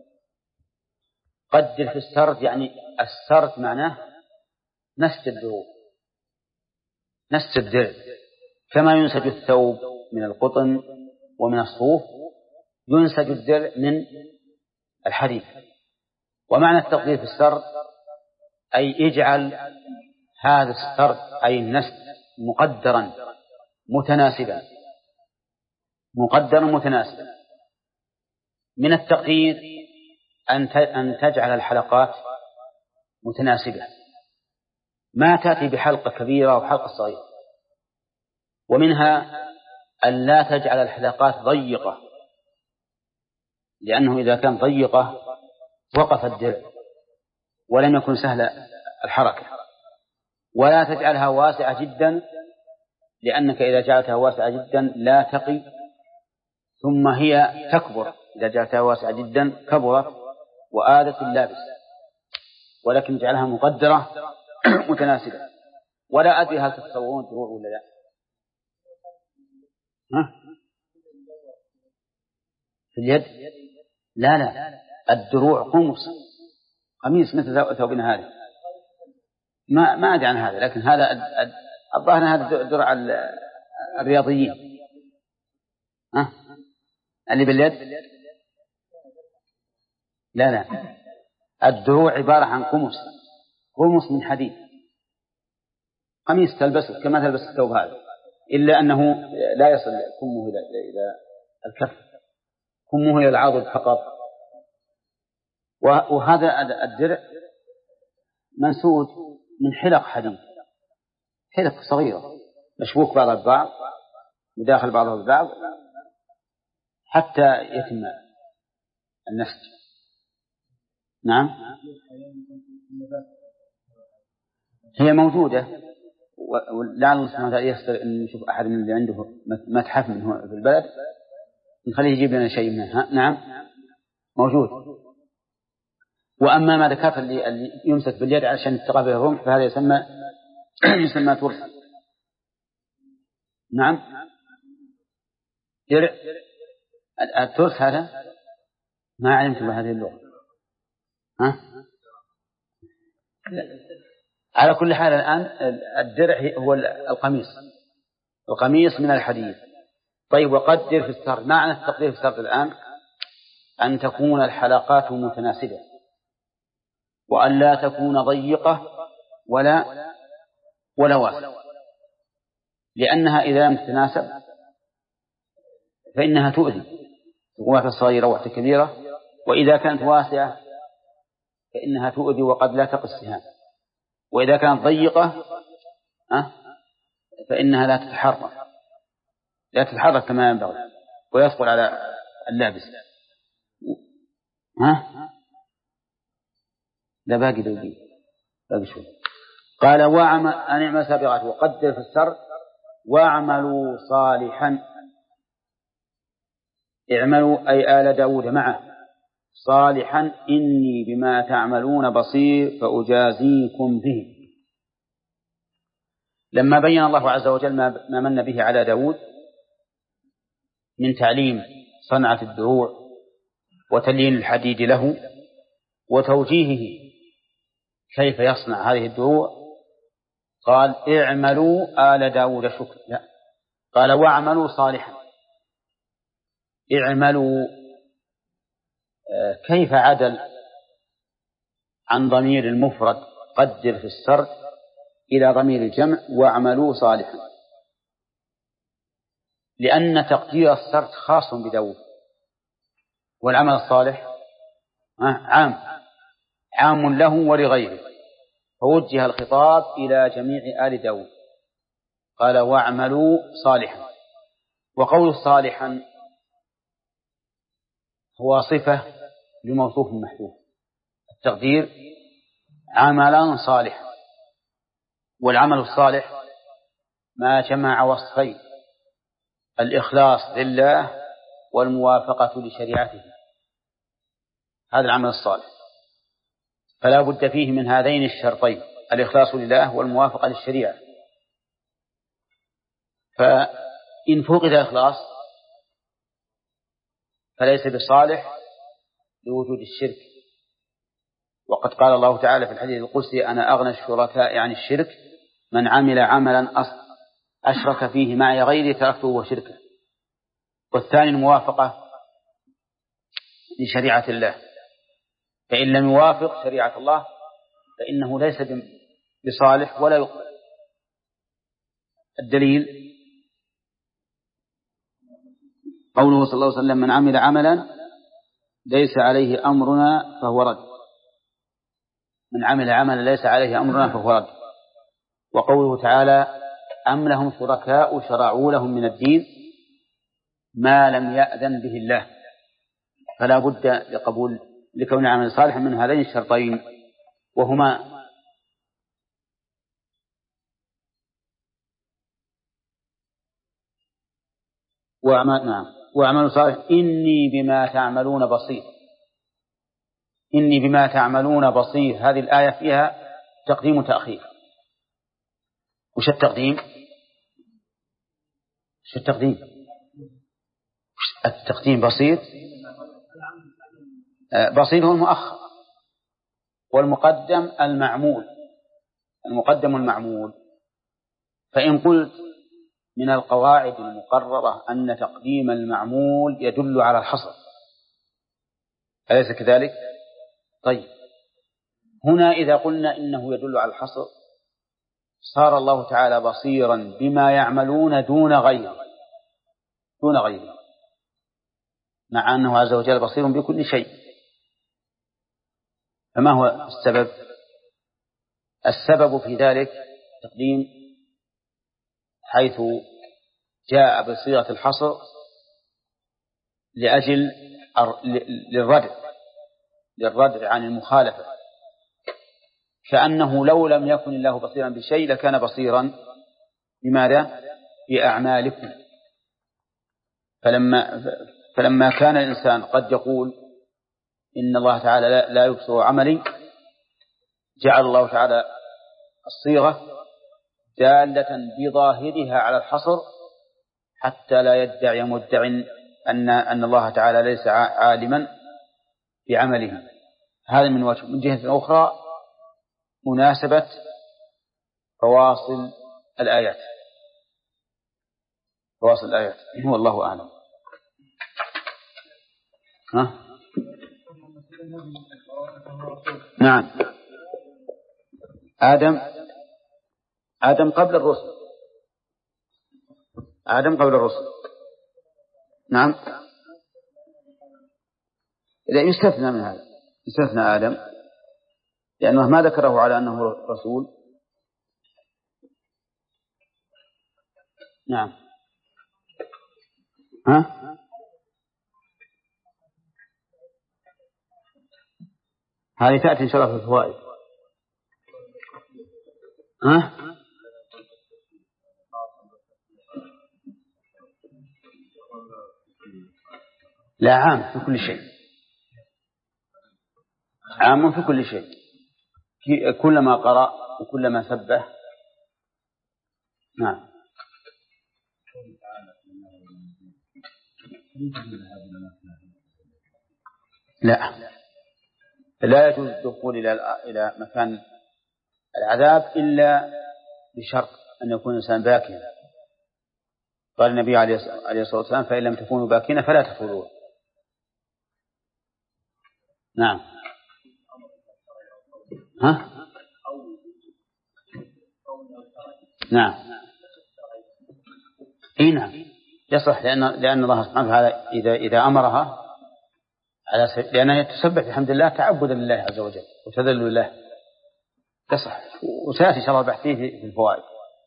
قدر في السرد يعني السرد معناه نسج الدروع، نسج الدرع، كما ينسج الثوب من القطن ومن الصوف ينسج الدرع من الحديد. ومعنى التقدير في السرد أي اجعل هذا السرد أي النسج مقدرا متناسبا، مقدرا متناسبا. من التقدير أن تجعل الحلقات متناسبة، ما تأتي بحلقة كبيرة وحلقة صغيرة. ومنها أن لا تجعل الحلقات ضيقة، لأنه إذا كان ضيقة وقف الدرع ولم يكن سهل الحركة. ولا تجعلها واسعة جدا، لأنك إذا جعلتها واسعة جدا لا تقي، ثم هي تكبر. إذا جعلتها واسعة جدا كبرت وآذت اللابس. ولكن جعلها مقدرة متناسبة. ولا أدري هل تتصورون دروع ولا لا؟ في اليد؟ لا، الدروع قميص مثل ثوبنا هذا. ما أدري عن هذا، لكن هذا الظاهر هذا درع الرياضيين اللي باليد. لا، الدروع عبارة عن قمص من حديد، قميص تلبسه كما تلبس الثوب هذا، إلا أنه لا يصل كمه إلى الكف، كمه إلى العضد فقط. وهذا الدرع منسوج من حلق حديد، حلق صغيرة مشبوك بعضها ببعض وداخل بعضها ببعض حتى يتم النسج. نعم، هي موجودة، ولعل الله سبحانه وتعالى يستر أن نشوف أحد من اللي عنده متحف منه في البلد نخليه يجيب لنا شيء منها. نعم موجود. وأما ما ذكرت اللي يمسك باليد عشان تقابل الرمح فهذا يسمى ترس. نعم، درع الترس هذا ما علمت بهذه اللغة. على كل حال الآن الدرع هو القميص من الحديد. طيب، وقدر في السرد. معنى التقدير في السرد الآن أن تكون الحلقات متناسبة، وأن لا تكون ضيقة ولا واسعة، لأنها إذا لم تتناسب فإنها تؤذي، واحدة صغيرة واحدة كبيرة. وإذا كانت واسعة فإنها تؤذي وقد لا تقي السهام. وإذا كانت ضيقة فإنها لا تتحرك كما ينبغي ويثقل على اللابس. لا باقي دوبي باقي شوي. قال أنعم سابغات وقدر في السر واعملوا صالحا. اعملوا أي آل داود معه صالحا إني بما تعملون بصير فأجازيكم به. لما بين الله عز وجل ما من به على داود من تعليم صنعة الدروع وتليين الحديد له وتوجيهه كيف يصنع هذه الدروع قال اعملوا آل داود شكرا. لا، قال واعملوا صالحا. اعملوا كيف عدل عن ضمير المفرد قدر في السرد إلى ضمير الجمع واعملوا صالحا؟ لأن تقدير السرد خاص بداود والعمل الصالح عام له ولغيره، فوجه الخطاب إلى جميع آل داود. قال واعملوا صالحا. وقول صالحا هو صفة لموصوف محذوف، التقدير عملا صالحا. والعمل الصالح ما جمع وصفين: الإخلاص لله والموافقة لشريعته، هذا العمل الصالح. فلا بد فيه من هذين الشرطين: الإخلاص لله والموافقة للشريعة. فإن فقد الإخلاص فليس بصالح لوجود الشرك. وقد قال الله تعالى في الحديث القدسي: أنا أغنى الشركاء عن الشرك من عمل عملا أشرك فيه معي غيري تركته وشركه. والثاني الموافقة لشريعة الله، فإن لم يوافق شريعة الله فإنه ليس بصالح ولا يقبل. الدليل قوله صلى الله عليه وسلم: من عمل عملا ليس عليه أمرنا فهو رد. من عمل عملا ليس عليه أمرنا فهو رد. وقوله تعالى: أم لهم شركاء شرعوا لهم من الدين ما لم يأذن به الله. فلا بد لكون العمل صالحا من هذين الشرطين، وهما وأعمال صالح إني بما تعملون بصير. إني بما تعملون بصير، هذه الآية فيها تقديم وتأخير. وش التقديم؟ التقديم بصير. بصير هو المؤخر، والمقدم المعمول. فإن قلت من القواعد المقررة أن تقديم المعمول يدل على الحصر، أليس كذلك؟ طيب، هنا إذا قلنا إنه يدل على الحصر صار الله تعالى بصيرا بما يعملون دون غيره، مع أنه عز وجل بصير بكل شيء. فما هو السبب؟ السبب في ذلك تقديم حيث جاء بصيغة الحصر لأجل للردع عن المخالفة، كأنه لو لم يكن الله بصيرا بشيء لكان بصيرا بماذا؟ بأعمالكم. فلما كان الإنسان قد يقول إن الله تعالى لا يبصر عملي، جعل الله تعالى الصيغة دالة بظاهرها على الحصر حتى لا يدعي مدع أن الله تعالى ليس عالما بعمله. هذا من وجه. من جهة أخرى مناسبة فواصل الآيات هو الله أعلم. نعم، آدم قبل الرسل. نعم، إذا يستثنى من هذا، يستثنى آدم لأنه ما ذكره على أنه رسول. نعم. ها؟ هذه تأتي إن شاء الله في الفوائد. ها؟ لا، عام في كل شيء، عام في كل شيء، كلما قرأ وكلما سبح. نعم. لا يجوز الدخول إلى مكان العذاب إلا بشرط أن يكون الإنسان باكيا. قال النبي عليه الصلاة والسلام: فإن لم تكونوا باكين فلا تدخلوه. نعم. ها؟ نعم. نعم يصح، لأن الله سبحانه وتعالى إذا أمرها لأنها تسبح بحمد الله تعبدا لله عز وجل وتذلل لله، تصح. وسيأتي إن شاء الله البحث فيه في الفوائد.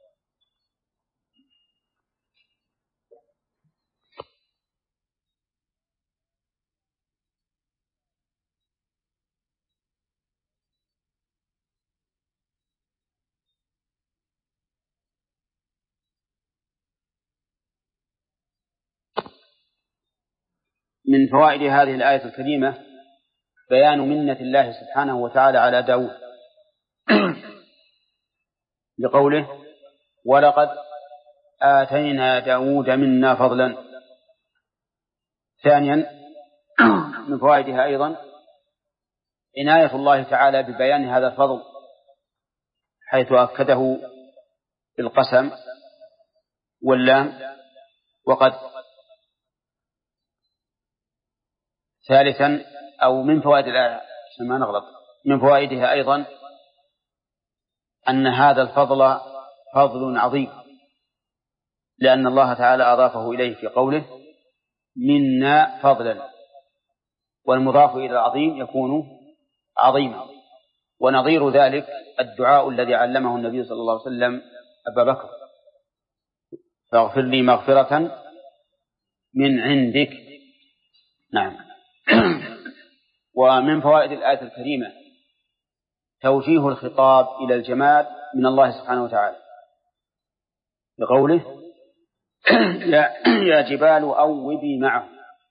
من فوائد هذه الآية الكريمة بيان منة الله سبحانه وتعالى على داود بقوله: ولقد آتينا داود منا فضلا. ثانيا من فوائدها أيضا عناية الله تعالى ببيان هذا الفضل، حيث أكده بالقسم واللام وقد. ثالثا أو من فوائد الآية عشان ما نغلط، من فوائدها أيضا أن هذا الفضل فضل عظيم، لأن الله تعالى أضافه إليه في قوله: منا فضلا، والمضاف إلى العظيم يكون عظيما. ونظير ذلك الدعاء الذي علمه النبي صلى الله عليه وسلم أبا بكر: فاغفر لي مغفرة من عندك. نعم. ومن فوائد الآية الكريمة توجيه الخطاب إلى الجماد من الله سبحانه وتعالى بقوله: يا جبال أوبي معه،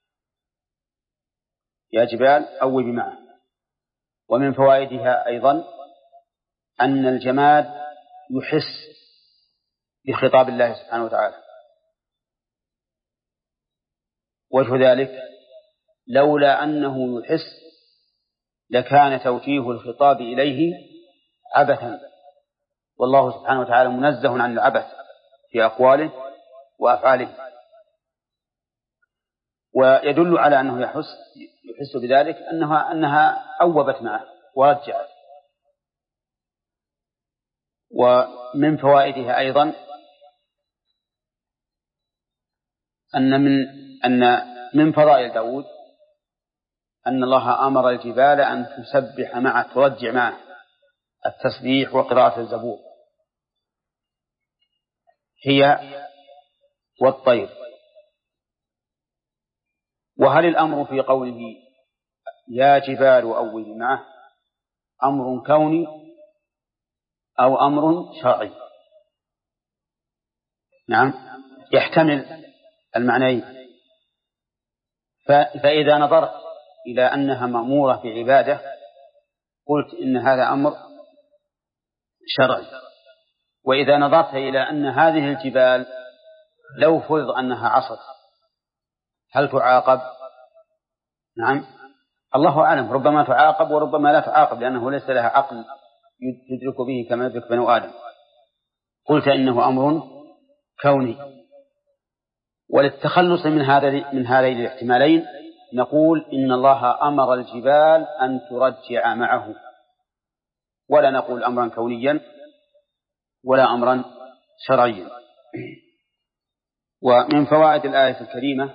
يا جبال أوبي معه. ومن فوائدها أيضا أن الجماد يحس بخطاب الله سبحانه وتعالى. وجه ذلك لولا أنه يحس لكان توجيه الخطاب إليه عبثا، والله سبحانه وتعالى منزه عن العبث في أقواله وأفعاله. ويدل على أنه يحس بذلك أنها أوبت معه ورجعت. ومن فوائدها أيضا أن من فضائل داود أن الله أمر الجبال أن تسبح معه، ترجع معه التسبيح وقراءة الزبور هي والطير. وهل الأمر في قوله يا جبال أوبي معه أمر كوني أو أمر شرعي؟ نعم، يحتمل المعنيين. فإذا نظرت إلى أنها مأمورة بعبادة قلت إن هذا أمر شرعي. وإذا نظرت إلى أن هذه الجبال لو فرض أنها عصت هل تعاقب؟ نعم، الله أعلم، ربما تعاقب وربما لا تعاقب، لأنه ليس لها عقل يدرك به كما يدرك بنو آدم. قلت إنه أمر كوني. وللتخلص من هذين الاحتمالين نقول إن الله أمر الجبال أن ترجع معه، ولا نقول أمرا كونيا ولا أمرا شرعيا. ومن فوائد الآية الكريمة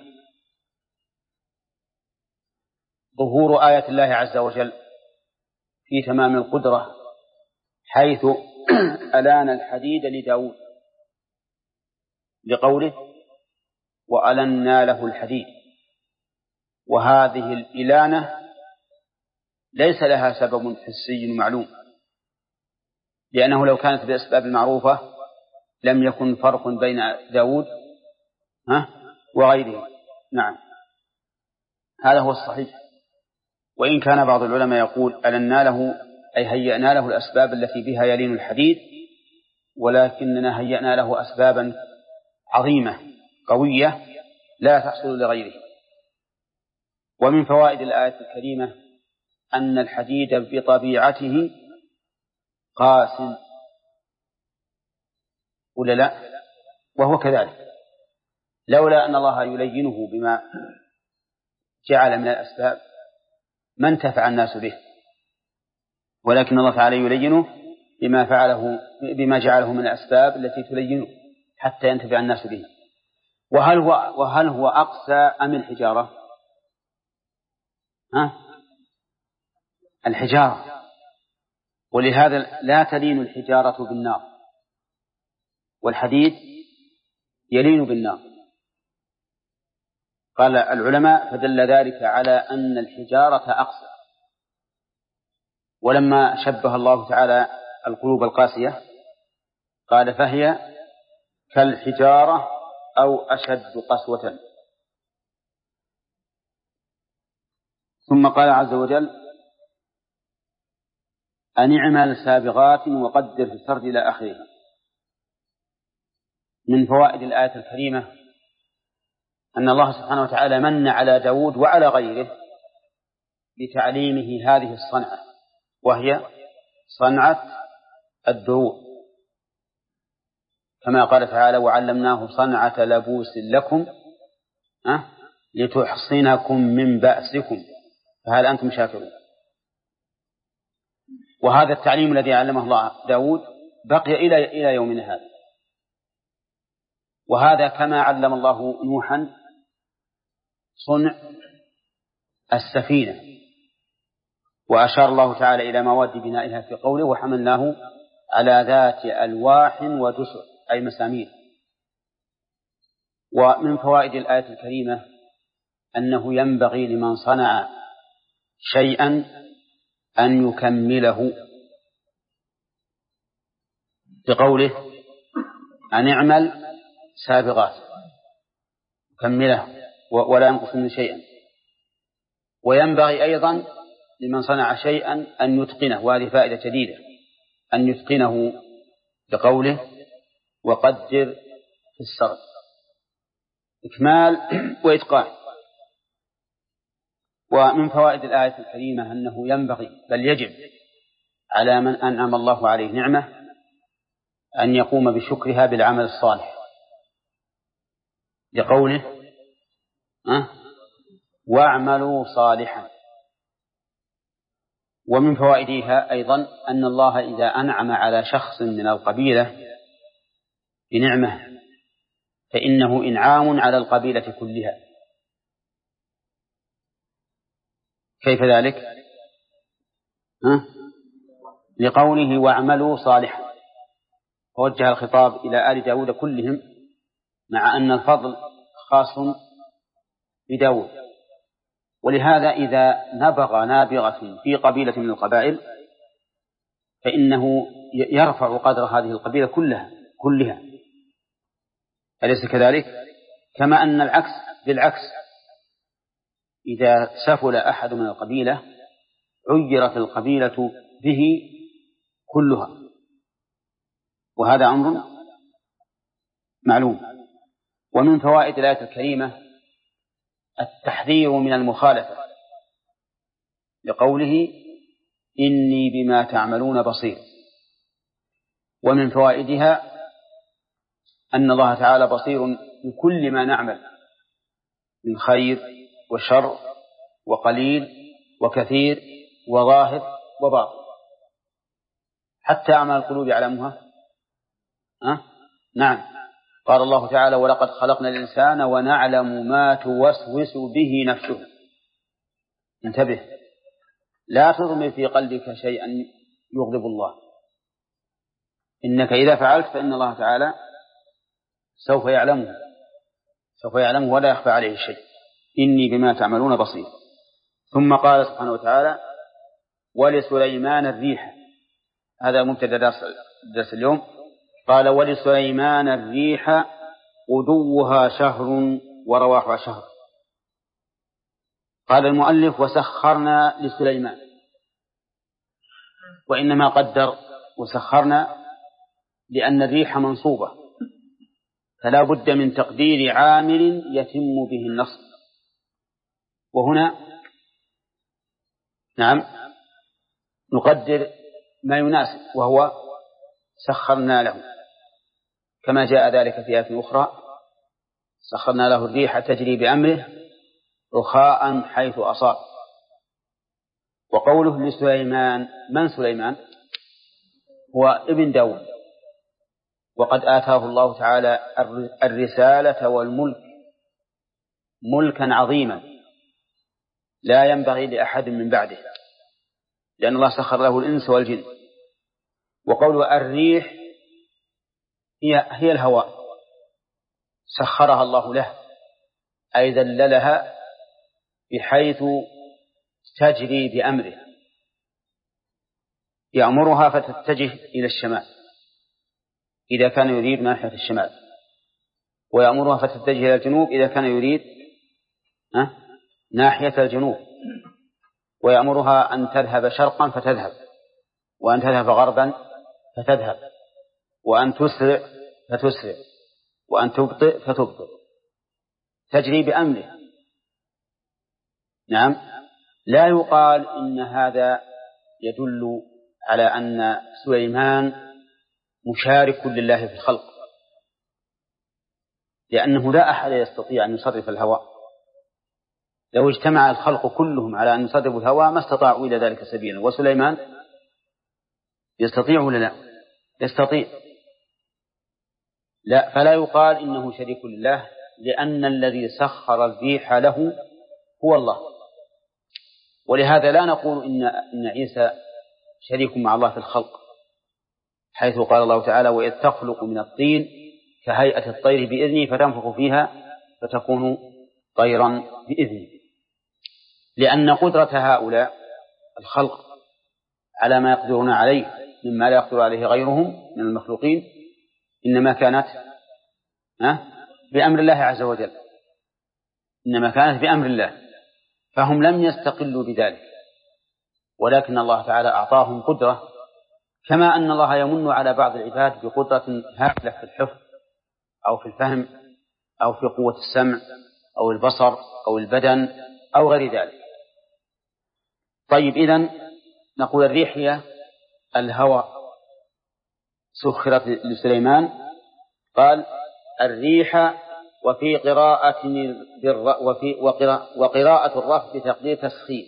ظهور آية الله عز وجل في تمام القدرة، حيث ألان الحديد لداود لقوله وألنا له الحديد. وهذه الإلانة ليس لها سبب حسي معلوم، لأنه لو كانت بالأسباب المعروفة لم يكن فرق بين داود وغيره. نعم، هذا هو الصحيح. وإن كان بعض العلماء يقول ألنا له أي هيأنا له الأسباب التي بها يلين الحديد، ولكننا هيأنا له أسبابا عظيمة قوية لا تحصل لغيره. ومن فوائد الآية الكريمة أن الحديد بطبيعته قاس، ولا لا؟ وهو كذلك، لولا أن الله يلينه بما جعل من الأسباب ما انتفع الناس به، ولكن الله تعالى يلينه بما جعله من الأسباب التي تلينه حتى ينتفع الناس به. وهل هو أقسى أم الحجارة؟ الحجارة، ولهذا لا تلين الحجارة بالنار، والحديد يلين بالنار. قال العلماء فدل ذلك على أن الحجارة أقسى. ولما شبه الله تعالى القلوب القاسية قال فهي كالحجارة أو أشد قسوة. ثم قال عز وجل أن اعمل سابغات وقدر في السرد إلى آخره. من فوائد الآية الكريمة أن الله سبحانه وتعالى من على داود وعلى غيره بتعليمه هذه الصنعة، وهي صنعة الدروع، كما قال تعالى وعلمناه صنعة لبوس لكم لتحصنكم من بأسكم فهل أنتم شاكرون. وهذا التعليم الذي علمه الله داود بقي إلى يومنا هذا. وهذا كما علم الله نوحا صنع السفينة، وأشار الله تعالى إلى مواد بنائها في قوله وحملناه على ذات ألواح ودسر أي مسامير. ومن فوائد الآية الكريمة أنه ينبغي لمن صنع شيئا أن يكمله بقوله أن اعمل سابغات، يكمله ولا ينقص منه شيئا. وينبغي أيضا لمن صنع شيئا أن يتقنه، وهذه فائدة جديدة، أن يتقنه بقوله وقدر في السرد، إكمال وإتقان. ومن فوائد الآية الكريمة أنه ينبغي بل يجب على من أنعم الله عليه نعمة أن يقوم بشكرها بالعمل الصالح، لقوله واعملوا صالحا. ومن فوائدها أيضا أن الله إذا أنعم على شخص من القبيلة بنعمة فإنه إنعام على القبيلة كلها. كيف ذلك؟ لقوله واعملوا صالحا، ووجه الخطاب إلى آل داود كلهم، مع أن الفضل خاص بداود. ولهذا إذا نبغ نابغة في قبيلة من القبائل فإنه يرفع قدر هذه القبيلة كلها. أليس كذلك؟ كما أن العكس بالعكس، إذا سفل أحد من القبيلة عيرت القبيلة به كلها، وهذا أمر معلوم. ومن فوائد الآية الكريمة التحذير من المخالفة، لقوله إني بما تعملون بصير. ومن فوائدها أن الله تعالى بصير بكل ما نعمل من خير وشر وقليل وكثير وظاهر وباطن، حتى أعمال القلوب يعلمها. نعم، قال الله تعالى ولقد خلقنا الإنسان ونعلم ما توسوس به نفسه. انتبه، لا تضمر في قلبك شيئا يغضب الله، إنك إذا فعلت فإن الله تعالى سوف يعلمه ولا يخفى عليه شيء، إني بما تعملون بصير. ثم قال سبحانه وتعالى ولسليمان الريح، هذا مبتدأ درس اليوم. قال ولسليمان الريح غدوها شهر ورواحها شهر. قال المؤلف وسخرنا لسليمان، وإنما قدر وسخرنا لأن الريح منصوبة، فلا بد من تقدير عامل يتم به النصب، وهنا نعم نقدر ما يناسب، وهو سخرنا له، كما جاء ذلك في آية أخرى سخرنا له الريح تجري بأمره رخاء حيث أصاب. وقوله لسليمان، من سليمان؟ هو ابن داود، وقد آتاه الله تعالى الرسالة والملك ملكا عظيما لا ينبغي لأحد من بعده، لأن الله سخر له الإنس والجن. وقوله الريح هي الهواء، سخرها الله له أي ذللها بحيث تجري بأمره، يأمرها فتتجه إلى الشمال إذا كان يريد ناحية الشمال، ويأمرها فتتجه إلى الجنوب إذا كان يريد ناحية الجنوب، ويأمرها أن تذهب شرقا فتذهب، وأن تذهب غربا فتذهب، وأن تسرع فتسرع، وأن تبطئ فتبطئ، تجري بأمره. نعم، لا يقال إن هذا يدل على أن سليمان مشارك لله في الخلق، لأنه لا أحد يستطيع أن يصرف الهواء. لو اجتمع الخلق كلهم على أن يصرفوا الهواء ما استطاعوا إلى ذلك سبيلا، وسليمان يستطيع ولا لا؟ يستطيع. لا، فلا يقال إنه شريك لله، لأن الذي سخر الريح له هو الله. ولهذا لا نقول إن عيسى شريك مع الله في الخلق، حيث قال الله تعالى وإذ تخلق من الطين كهيئة الطير بإذني فتنفخ فيها فتكون طيرا بإذني، لأن قدرة هؤلاء الخلق على ما يقدرون عليه مما لا يقدر عليه غيرهم من المخلوقين إنما كانت بأمر الله عز وجل، إنما كانت بأمر الله، فهم لم يستقلوا بذلك، ولكن الله تعالى أعطاهم قدرة، كما أن الله يمن على بعض العباد بقدرة هائلة في الحفظ أو في الفهم أو في قوة السمع أو البصر أو البدن أو غير ذلك. طيب، إذن نقول الريح هي الهواء سخرت لسليمان. قال الريح، وفي وقراءة الرفع بتقدير تسخير.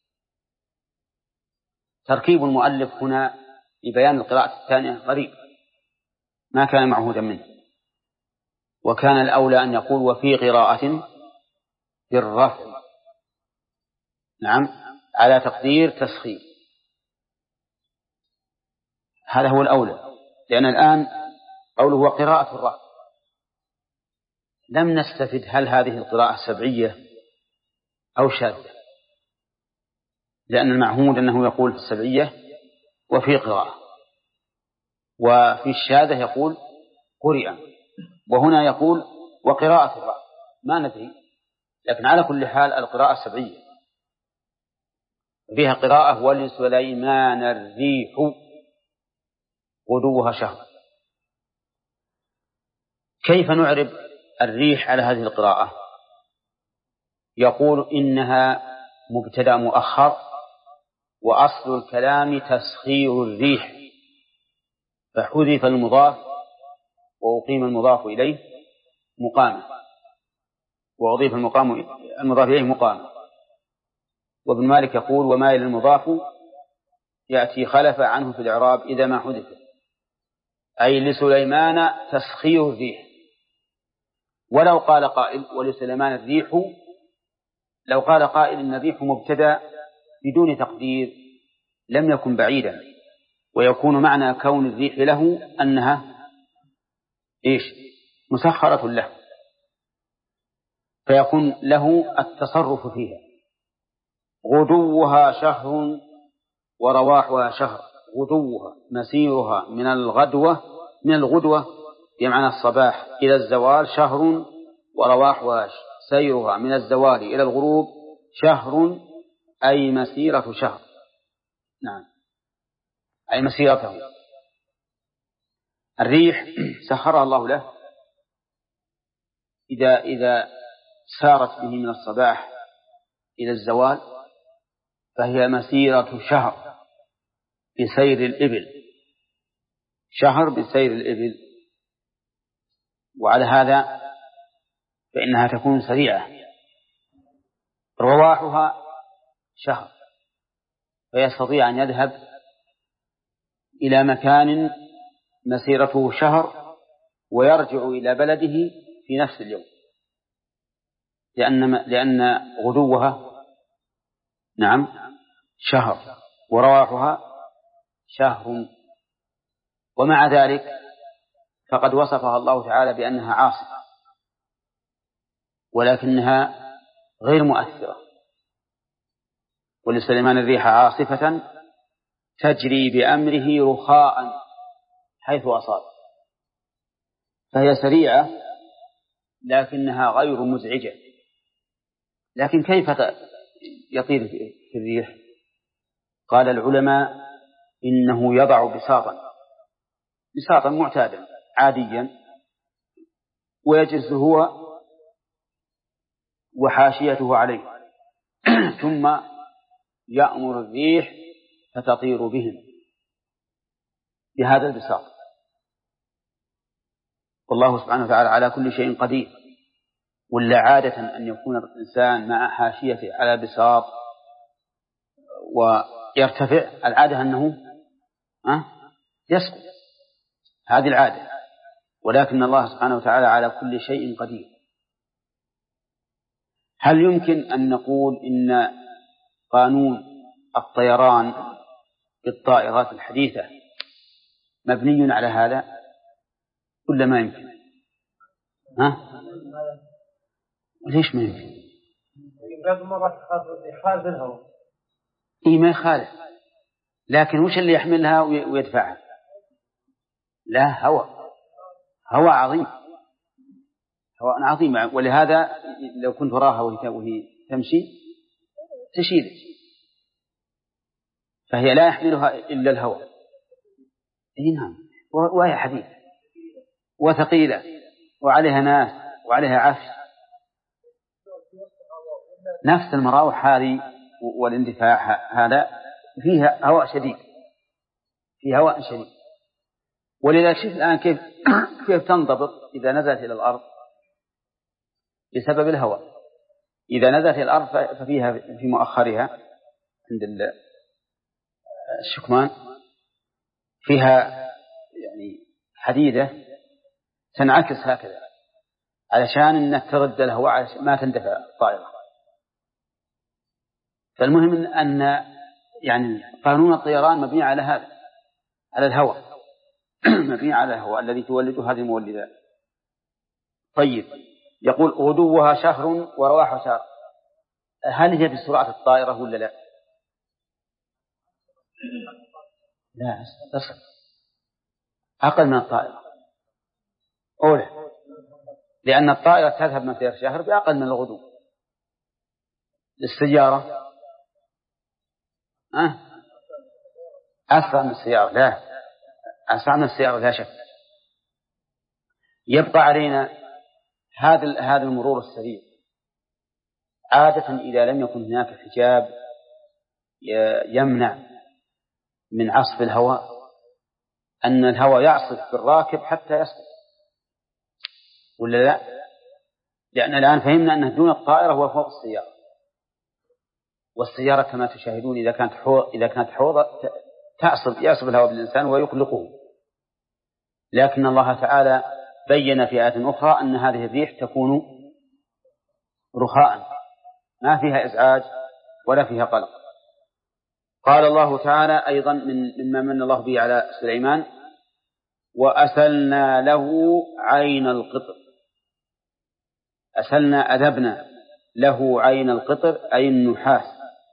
تركيب المؤلف هنا لبيان القراءة الثانية غريب ما كان معهودا منه، وكان الأولى أن يقول وفي قراءة بالرفع، نعم، على تقدير تسخير، هذا هو الأولى، لأن الآن قوله وقراءة الرفع لم نستفد هل هذه القراءة سبعية أو شاذة، لأن المعهود أنه يقول في السبعية وفي قراءة، وفي الشاذة يقول قرئ، وهنا يقول وقراءة الرفع، ما ندري، لكن على كل حال القراءة سبعية فيها قراءة ولسليمان الريح غدوها شهر. كيف نعرب الريح على هذه القراءة؟ يقول إنها مبتدأ مؤخر، وأصل الكلام تسخير الريح، فحذف المضاف وأقيم المضاف إليه مقامة، وأضيف المضاف إليه مقامة. وابن مالك يقول وما إلى المضاف يأتي خلف عنه في الإعراب إذا ما حذف، أي لسليمان تسخير الريح. ولو قال قائل ولسليمان الريح، لو قال قائل إن الريح مبتدأ بدون تقدير لم يكن بعيدا، ويكون معنى كون الريح له أنها مسخرة له، فيكون له التصرف فيها. غدوها شهر ورواحها شهر. غدوها مسيرها من الغدوة بمعنى الصباح إلى الزوال شهر، ورواحها سيرها من الزوال إلى الغروب شهر، أي مسيرة شهر. نعم، أي مسيرته. الريح سخرها الله له إذا سارت به من الصباح إلى الزوال فهي مسيرة شهر بسير الإبل، شهر بسير الإبل. وعلى هذا فإنها تكون سريعة. رواحها شهر، فيستطيع أن يذهب إلى مكان مسيرته شهر ويرجع إلى بلده في نفس اليوم، لأن غدوها نعم شهر ورواحها شهر. ومع ذلك فقد وصفها الله تعالى بأنها عاصفة، ولكنها غير مؤثرة. ولسليمان الريح عاصفة تجري بأمره رخاء حيث أصاب، فهي سريعة لكنها غير مزعجة. لكن كيف يطير في الريح؟ قال العلماء إنه يضع بساطا معتادا عاديا، ويجلس هو وحاشيته عليه ثم يأمر الريح فتطير بهم بهذا البساط. والله سبحانه وتعالى على كل شيء قدير. ولا عادة أن يكون الإنسان مع حاشيته على بساط ويرتفع، العادة أنه يسقط، هذه العادة. ولكن الله سبحانه وتعالى على كل شيء قدير. هل يمكن أن نقول إن قانون الطيران بالطائرات الحديثة مبني على هذا ولا ما يمكن؟ ليش ما يمكن؟ ما يخالف، لكن وش اللي يحملها ويدفعها؟ لا، هواء عظيم، هواء عظيم. ولهذا لو كنت وراها وهي تمشي تشيل، فهي لا يحملها إلا الهواء. نعم، وهي حديث وثقيلة وعليها ناس وعليها عفش. نفس المراوح هذه والاندفاع هذا فيها هواء شديد، فيها هواء شديد. ولذلك شوف الآن كيف تنضبط إذا نزلت إلى الأرض بسبب الهواء. إذا نزلت إلى الأرض ففيها في مؤخرها عند الشكمان فيها يعني حديدة تنعكس هكذا علشان أنك ترد الهواء علشان ما تندفع الطائرة. فالمهم أن يعني قانون الطيران مبني على هذا، على الهواء مبني على الهواء الذي تولده هذه المولدات. طيب، يقول غدوها شهر ورواحها شهر. هل هي بسرعة الطائرة ولا لا؟ لا، أقل من الطائرة أولى، لأن الطائرة تذهب مسيرة شهر بأقل من الغدو. السيارة أسرع من السيارة، لا، أسرع من السيارة لا شك. يبقى علينا هذا المرور السريع. عادة إذا لم يكن هناك حجاب يمنع من عصف الهواء، أن الهواء يعصف بالراكب حتى يسقط ولا لا؟ لأن الآن فهمنا أنه دون الطائرة هو فوق السيارة، والسيارة كما تشاهدون إذا كانت حوضة يعصف الهواء بالإنسان ويقلقه. لكن الله تعالى بين في آية أخرى أن هذه الريح تكون رخاء ما فيها إزعاج ولا فيها قلق. قال الله تعالى أيضا مما من الله به على سليمان: وأسلنا له عين القطر. أسلنا أذبنا له عين القطر أي النحاس.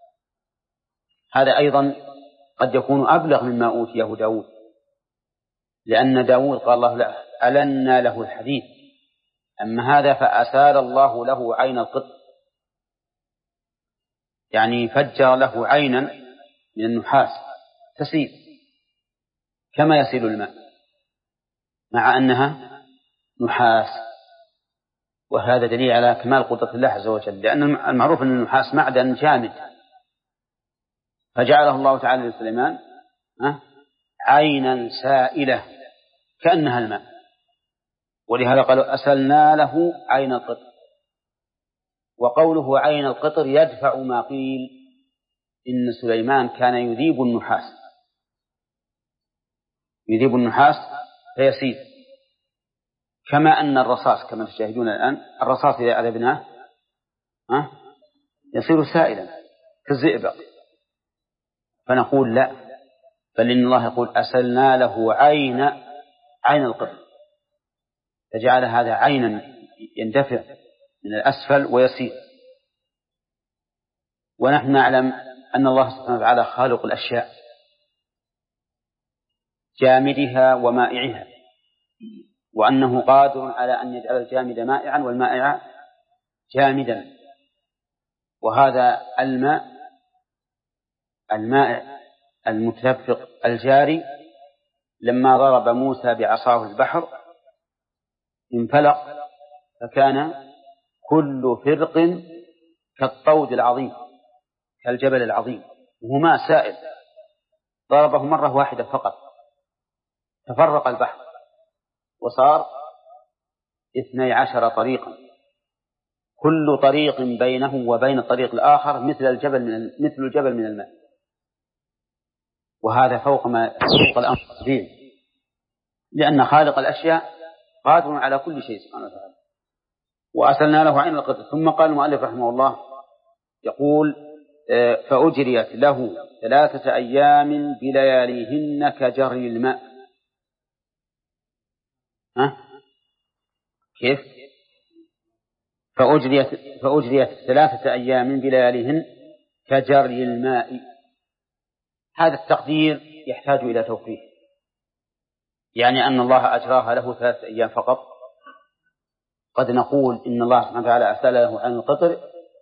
هذا أيضا قد يكون أبلغ مما أوتيه داود، لأن داود قال الله له ألنا له الحديد، أما هذا فأسال الله له عين القطر، يعني فجر له عينا من النحاس تسيل كما يسيل الماء مع أنها نحاس. وهذا دليل على كمال قدرة الله عز وجل، لأن المعروف أن النحاس معدن جامد، فجعله الله تعالى لسليمان عينا سائلة كأنها الماء، ولهذا قالوا أسلنا له عين القطر. وقوله عين القطر يدفع ما قيل إن سليمان كان يذيب النحاس، يذيب النحاس فيسيل، كما أن الرصاص كما تشاهدون الآن، الرصاص إذا أذبناه يصير سائلا كالزئبق. فنقول لا، بل إن الله يقول أسلنا له عين القطر، فجعل هذا عينا يندفع من الأسفل ويسير. ونحن نعلم أن الله سبحانه وتعالى خالق الأشياء جامدها ومائعها، وأنه قادر على أن يجعل الجامد مائعا والمائع جامدا. وهذا المائع المتدفق الجاري لما ضرب موسى بعصاه البحر انفلق، فكان كل فرق كالطود العظيم كالجبل العظيم، وهو ماء سائل، ضربه مرة واحدة فقط تفرق البحر وصار 12 طريقا، كل طريق بينه وبين الطريق الآخر مثل الجبل من الماء. وهذا فوق الأمر العظيم، لأن خالق الأشياء قادر على كل شيء سبحانه وتعالى. وأسلنا له عين القطر. ثم قال المؤلف رحمه الله يقول فأجريت له 3 أيام بلياليهن كجري الماء. كيف؟ فأجريت 3 أيام بلياليهن كجري الماء. هذا التقدير يحتاج إلى توفيق، يعني أن الله أجراها له 3 أيام فقط. قد نقول إن الله سبحانه وتعالى أسأل له عن القطر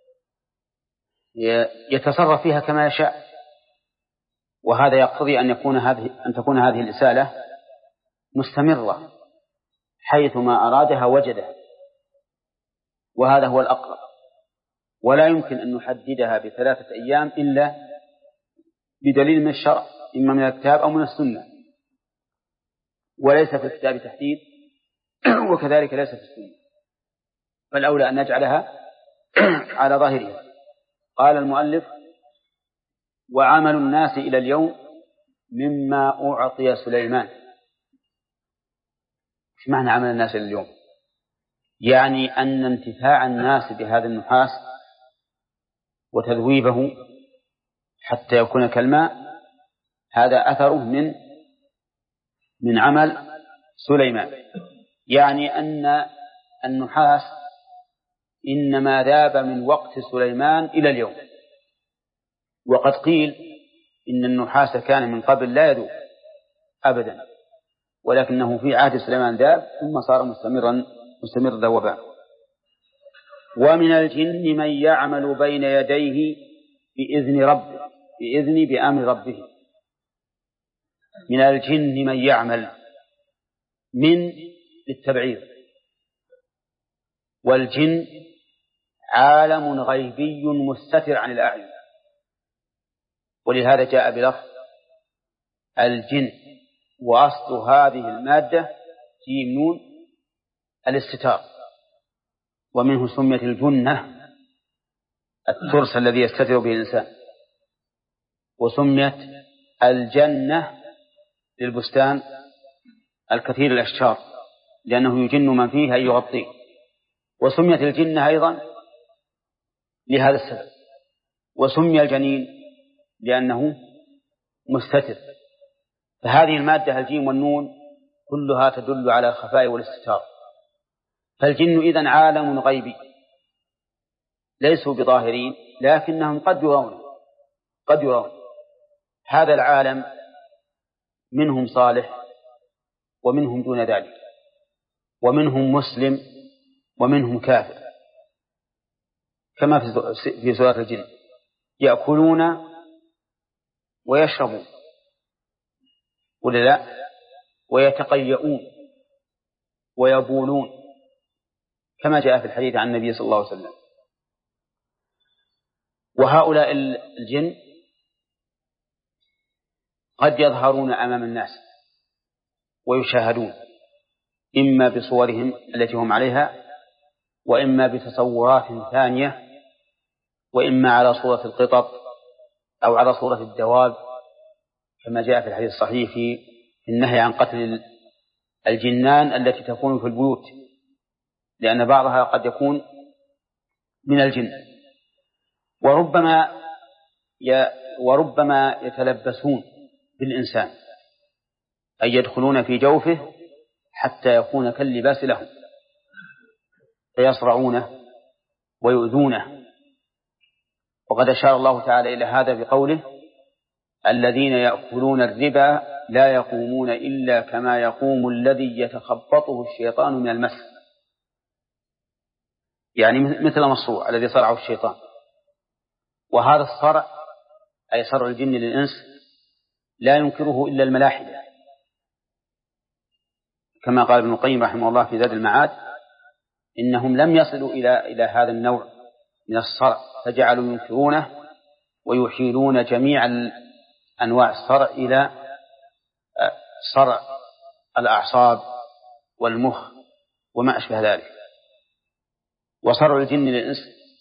يتصرف فيها كما يشاء، وهذا يقتضي أن تكون هذه الإسالة مستمرة حيثما أرادها وجدها، وهذا هو الأقرب. ولا يمكن أن نحددها ب3 أيام إلا بدليل من الشرع، إما من الكتاب أو من السنة، وليس في الكتاب تحديد وكذلك ليس في السنة، فالأولى أن نجعلها على ظاهرها. قال المؤلف وعمل الناس إلى اليوم مما أعطي سليمان. ايش معنى عمل الناس إلى اليوم؟ يعني أن انتفاع الناس بهذا النحاس وتذويبه حتى يكون كالماء هذا أثره من عمل سليمان، يعني أن النحاس إنما ذاب من وقت سليمان إلى اليوم. وقد قيل إن النحاس كان من قبل لا يذوب أبدا، ولكنه في عهد سليمان ذاب ثم صار مستمر ذوبان. ومن الجن من يعمل بين يديه بأمر ربه. من الجن من يعمل، من للتبعير، والجن عالم غيبي مستتر عن الأعين، ولهذا جاء بلفظ الجن، وأصل هذه المادة جيم نون الاستتار، ومنه سميت الجنة الترس الذي يستتر به الإنسان، وسميت الجنة للبستان الكثير الأشجار لأنه يجن من فيه أن يغطيه، وسميت الجنة أيضا لهذا السبب، وسمي الجنين لأنه مستتر. فهذه المادة الجيم والنون كلها تدل على الخفاء والاستتار. فالجن إذن عالم غيبي ليسوا بظاهرين لكنهم قد يرون هذا العالم، منهم صالح ومنهم دون ذلك، ومنهم مسلم ومنهم كافر، كما في سورة الجن: يأكلون ويشربون ولا لا، ويتقيؤون ويبولون، كما جاء في الحديث عن النبي صلى الله عليه وسلم. وهؤلاء الجن قد يظهرون أمام الناس ويشاهدون، إما بصورهم التي هم عليها، وإما بتصورات ثانية، وإما على صورة القطط أو على صورة الدواب، كما جاء في الحديث الصحيح في النهي عن قتل الجنان التي تكون في البيوت، لأن بعضها قد يكون من الجن. وربما يتلبسون بالإنسان، أي يدخلون في جوفه حتى يكون كاللباس لهم، فيصرعونه ويؤذونه. وقد أشار الله تعالى إلى هذا بقوله: الذين يأكلون الربا لا يقومون إلا كما يقوم الذي يتخبطه الشيطان من المس، يعني مثل مصروع الذي صرعه الشيطان. وهذا الصرع أي صرع الجن للإنس لا ينكره إلا الملاحدة، كما قال ابن القيم رحمه الله في زاد المعاد: إنهم لم يصلوا إلى هذا النوع من الصرع، فجعلوا ينكرونه ويحيلون جميع أنواع الصرع إلى صرع الأعصاب والمخ وما أشبه ذلك. وصرع الجن للإنس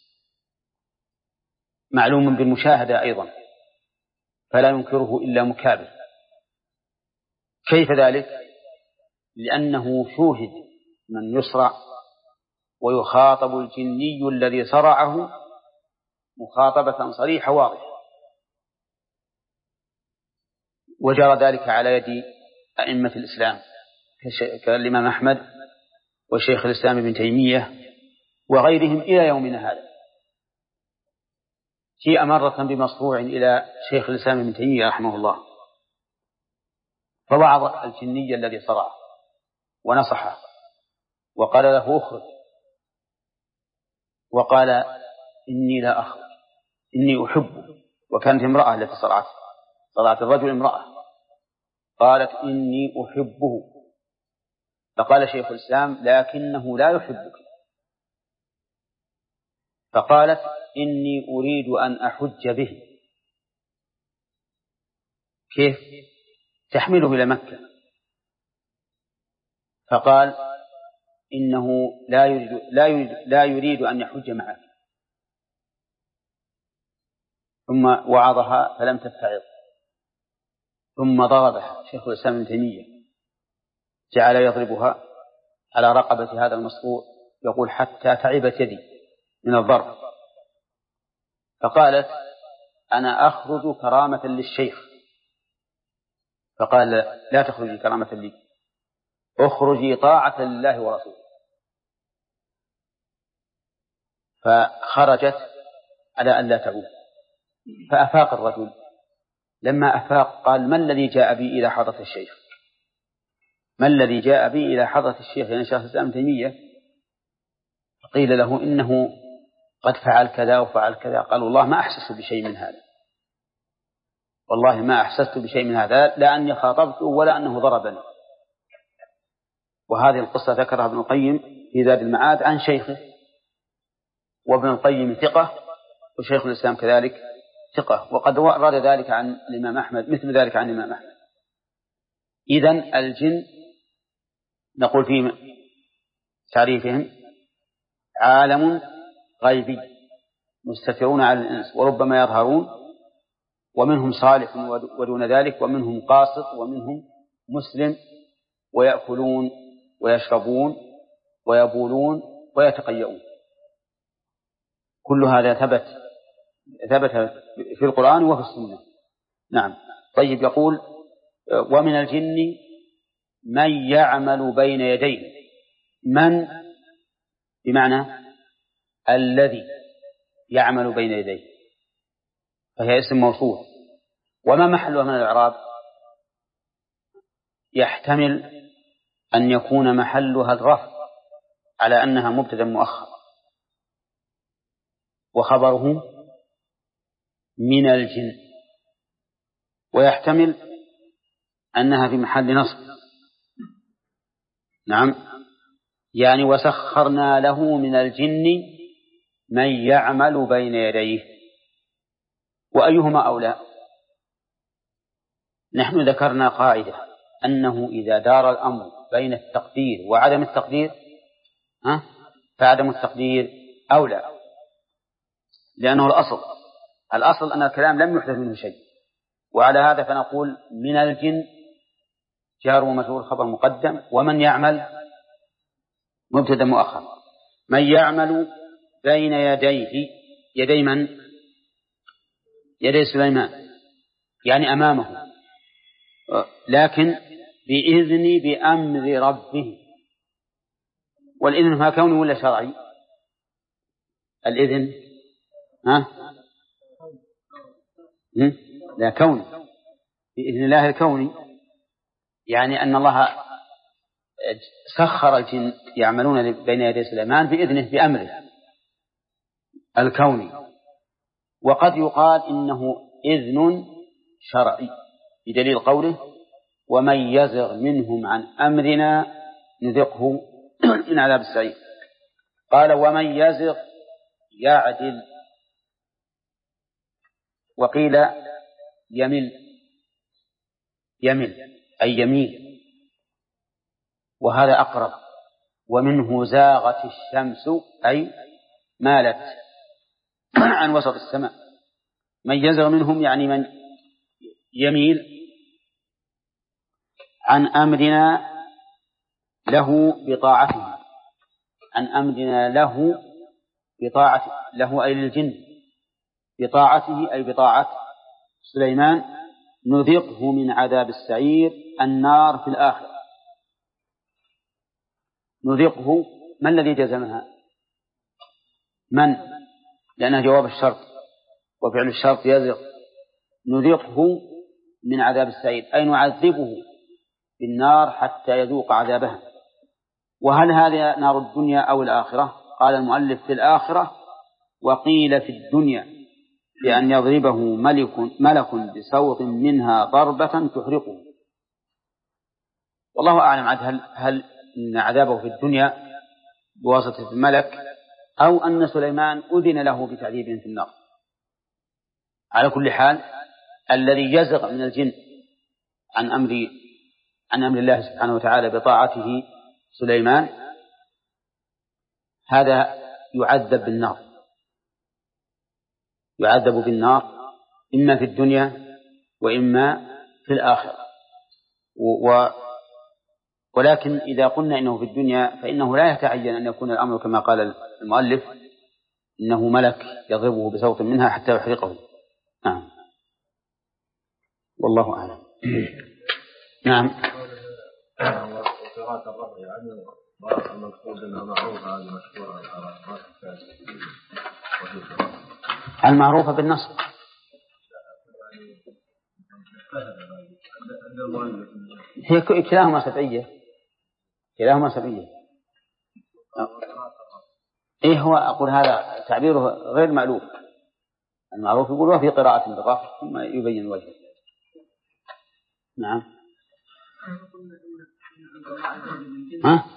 معلوم بالمشاهدة أيضا، فلا ينكره إلا مكابر. كيف ذلك؟ لأنه شوهد من يصرع ويخاطب الجني الذي صرعه مخاطبة صريحة واضحة. وجرى ذلك على يد أئمة الإسلام كالإمام أحمد وشيخ الإسلام ابن تيمية وغيرهم إلى يومنا هذا. جيء مرة بمصروع إلى شيخ الإسلام ابن تيمية رحمه الله، فوعظ الجني الذي صرعه ونصحه وقال له: اخرج. وقال: إني لا أخرج، إني أحبه. وكانت امرأة التي صرعت الرجل امرأة، قالت: إني أحبه. فقال شيخ الإسلام: لكنه لا يحبك. فقالت: إني أريد أن أحج به. كيف؟ تحمله إلى مكة. فقال: إنه لا يريد أن يحج معك. ثم وعظها فلم تتعظ، ثم ضربها شيخ الإسلام ابن تيمية، جعل يضربها على رقبة هذا المصروع، يقول: حتى تعبت يدي من الضرب. فقالت: أنا أخرج كرامة للشيخ. فقال: لا تخرجي كرامة لي، اخرجي طاعة لله ورسوله. فخرجت على أن لا تعود. فأفاق الرجل، لما أفاق قال: ما الذي جاء بي إلى حضرة الشيخ؟ ما الذي جاء بي إلى حضرة الشيخ يعني شيخ الإسلام ابن تيمية؟ فقيل له: إنه قد فعل كذا وفعل كذا. قال: والله ما أحسست بشيء من هذا، والله ما أحسست بشيء من هذا، لا أني خاطبته ولا أنه ضربني. وهذه القصة ذكرها ابن القيم في زاد المعاد عن شيخه، وابن القيم ثقة، وشيخ الإسلام كذلك ثقة، وقد ورد ذلك عن الإمام أحمد، مثل ذلك عن الإمام أحمد. إذن الجن نقول في تعريفهم: عالم غيبي مستترون على الإنس، وربما يظهرون، ومنهم صالح ودون ذلك، ومنهم قاسط، ومنهم مسلم، ويأكلون ويشربون ويبولون ويتقيؤون. كل هذا ثبت في القرآن وفي السنة. نعم. طيب، يقول: ومن الجن من يعمل بين يديه. من بمعنى الذي، يعمل بين يديه، فهي اسم موصول. وما محلها من الإعراب؟ يحتمل أن يكون محلها الرفع على أنها مبتدأ مؤخر، وخبره من الجن، ويحتمل أنها في محل نصب. نعم، يعني وسخرنا له من الجن من يعمل بين يديه. وأيهما أولى؟ نحن ذكرنا قاعدة أنه إذا دار الأمر بين التقدير وعدم التقدير فعدم التقدير أولى، لأنه الأصل أن الكلام لم يحدث منه شيء. وعلى هذا فنقول من الجن جار ومجرور خبر مقدم، ومن يعمل مبتدأ مؤخر. من يعمل بين يديه، يدي من؟ يدي سليمان، يعني أمامه، لكن بإذن بأمر ربه. والإذن ما كوني ولا شرعي؟ الإذن لا كوني، بإذن الله الكوني، يعني أن الله سخر الجن يعملون بين يدي سليمان بإذنه بأمره الكوني. وقد يقال إنه إذن شرعي بدليل قوله ومن يزغ منهم عن أمرنا نذقه من عذاب السعير. قال ومن يزغ يعدل، وقيل يمل أي يميل، وهذا أقرب. ومنه زاغت الشمس أي مالت عن وسط السماء. من يزغ منهم يعني من يميل عن أمرنا له بطاعته، عن أمرنا له بطاعته، له أي للجن، بطاعته أي بطاعة سليمان، نذقه من عذاب السعير النار في الآخرة. نذقه، ما الذي جزمها؟ من؟ لأنها جواب الشرط، وفعل الشرط يزغ. نذقه من عذاب السعير أي نعذبه بالنار حتى يذوق عذابها. وهل هذه نار الدنيا أو الآخرة؟ قال المؤلف في الآخرة، وقيل في الدنيا بأن يضربه ملك بصوت منها ضربة تحرقه. والله أعلم هل إن عذابه في الدنيا بواسطة الملك أو أن سليمان أذن له بتعذيب في النار. على كل حال الذي يزغ من الجن عن أمر الله سبحانه وتعالى بطاعته سليمان هذا يعذب بالنار، يعذب بالنار إما في الدنيا وإما في الآخرة. ولكن إذا قلنا إنه في الدنيا فإنه لا يتعين أن يكون الأمر كما قال المؤلف إنه ملك يضربه بصوت منها حتى يحرقه. نعم، والله أعلم. نعم. المعروفة بالنصب هي كلاهما سبعية، كلاهما سبعية. إيه هو أقول هذا تعبيره غير مألوف. المعروف يقول وفي قراءة بالرفع ثم يبين وجهه. نعم. ها؟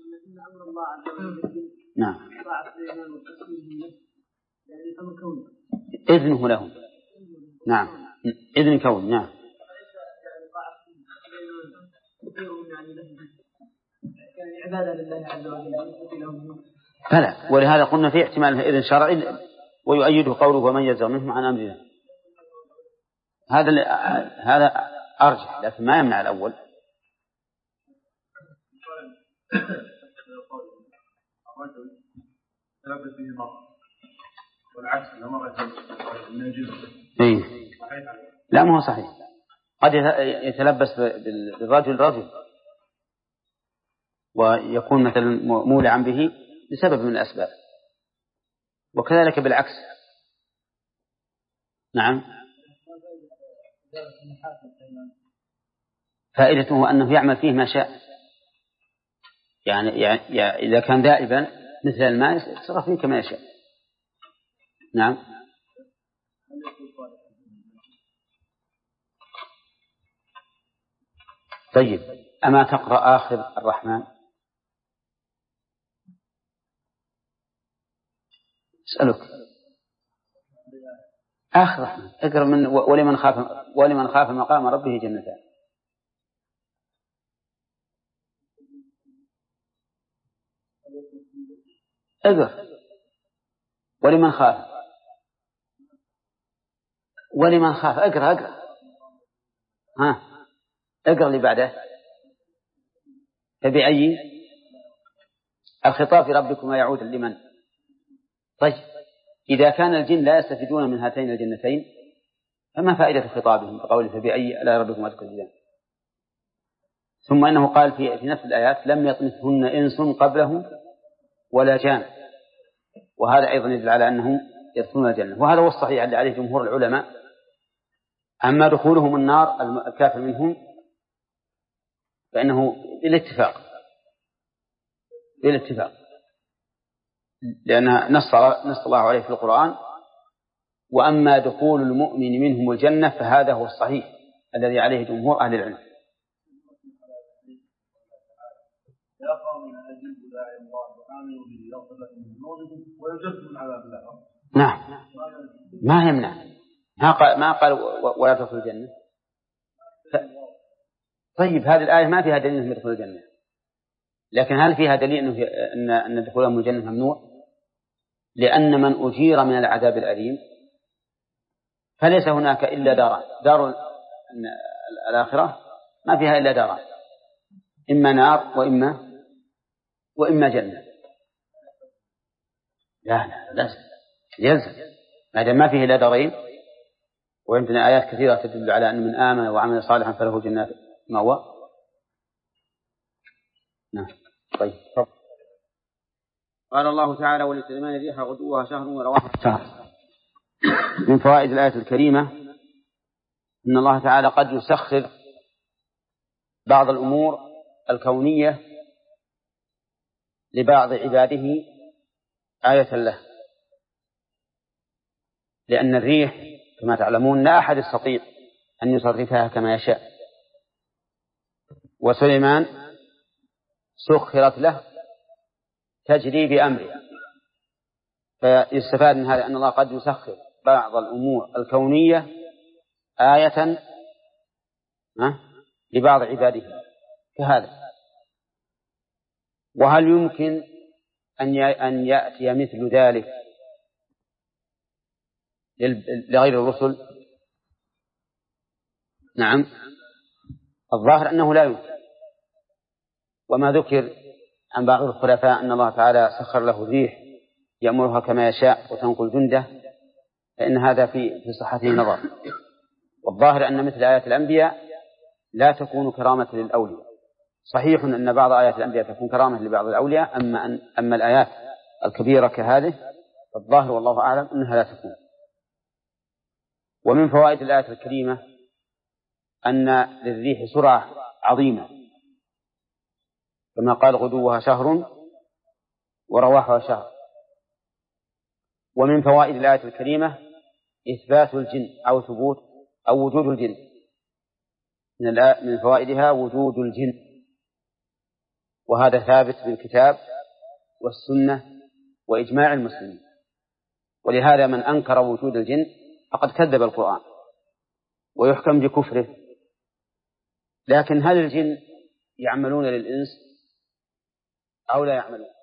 نعم. إذنه لهم. نعم، إذن كون. نعم. فلا، ولهذا قلنا في احتمال إذن شرعي ويؤيده قوله ومن يزغ منهم عن أمرنا. هذا أرجح، لكن ما يمنع الأول. لا، ما هو صحيح. قد يتلبس بالرجل رجل ويكون مثلا مولعا به لسبب من الأسباب، وكذلك بالعكس نعم. فائدته أنه يعمل فيه ما شاء، يعني إذا كان دائبا مثل الماء يتصرف فيه كما يشاء. نعم. طيب، أما تقرأ آخر الرحمن؟ أسألك آخر الرحمن اقرأ من ولمن خاف مقام ربه جنتان. اقرأ ولمن خاف اقرأ ها اقرأ اللي بعده. فبأي الخطاب في ربكما يعود لمن؟ طيب، إذا كان الجن لا يستفيدون من هاتين الجنتين فما فائدة خطابهم بقوله فبأي آلاء ربكما تكذبان؟ ثم إنه قال في نفس الآيات لم يطمثهن إنس قبلهم ولا جان، وهذا أيضا يدل على أنهم يدخلون الجنة، وهذا هو الصحيح اللي عليه جمهور العلماء. أما دخولهم النار الكافر منهم فإنه بالاتفاق، لأن نص الله عليه في القرآن وأما دخول المؤمن منهم الجنة فهذا هو الصحيح الذي عليه جمهور أهل العلم. نعم، ما يمنع، ما قال ولا تدخل الجنة. طيب، هذه الآية ما فيها دليل أنهم يدخلون الجنة، لكن هل فيها دليل أن دخولهم الجنة ممنوع؟ لأن من أجير من العذاب الأليم فليس هناك إلا دار الآخرة ما فيها إلا داران، إما نار وإما جنة. لا يلزم ما دام ما فيه إلا دارين، وعندنا آيات كثيرة تدل على أن من آمن وعمل صالحا فله جنات مأوى. نعم. طيب، قال الله تعالى ولسليمان الريح غدوها شهر ورواحها شهر. من فوائد الآية الكريمة أن الله تعالى قد يسخر بعض الأمور الكونية لبعض عباده آية له، لأن الريح كما تعلمون لا أحد يستطيع أن يصرفها كما يشاء، وسليمان سخرت له تجري بأمرها، فيستفاد من هذا أن الله قد يسخر بعض الأمور الكونية آية لبعض عباده كهذا. وهل يمكن أن يأتي مثل ذلك لغير الرسل؟ نعم، الظاهر أنه لا يمكن. وما ذكر عن بعض الخلفاء أن الله تعالى سخر له الريح يأمرها كما يشاء وتنقل جنده، فإن هذا في صحته نظر. والظاهر أن مثل آيات الأنبياء لا تكون كرامة للأولياء. صحيح أن بعض آيات الأنبياء تكون كرامة لبعض الأولياء، أما الآيات الكبيرة كهذه فالظاهر والله أعلم أنها لا تكون. ومن فوائد الآية الكريمة أن للريح سرعة عظيمة كما قال غدوها شهر ورواحها شهر. ومن فوائد الآية الكريمة إثبات الجن أو وجود الجن. من فوائدها وجود الجن، وهذا ثابت بالكتاب والسنة وإجماع المسلمين، ولهذا من أنكر وجود الجن فقد كذب القرآن ويحكم بكفره. لكن هل الجن يعملون للإنس أو لا يعملون؟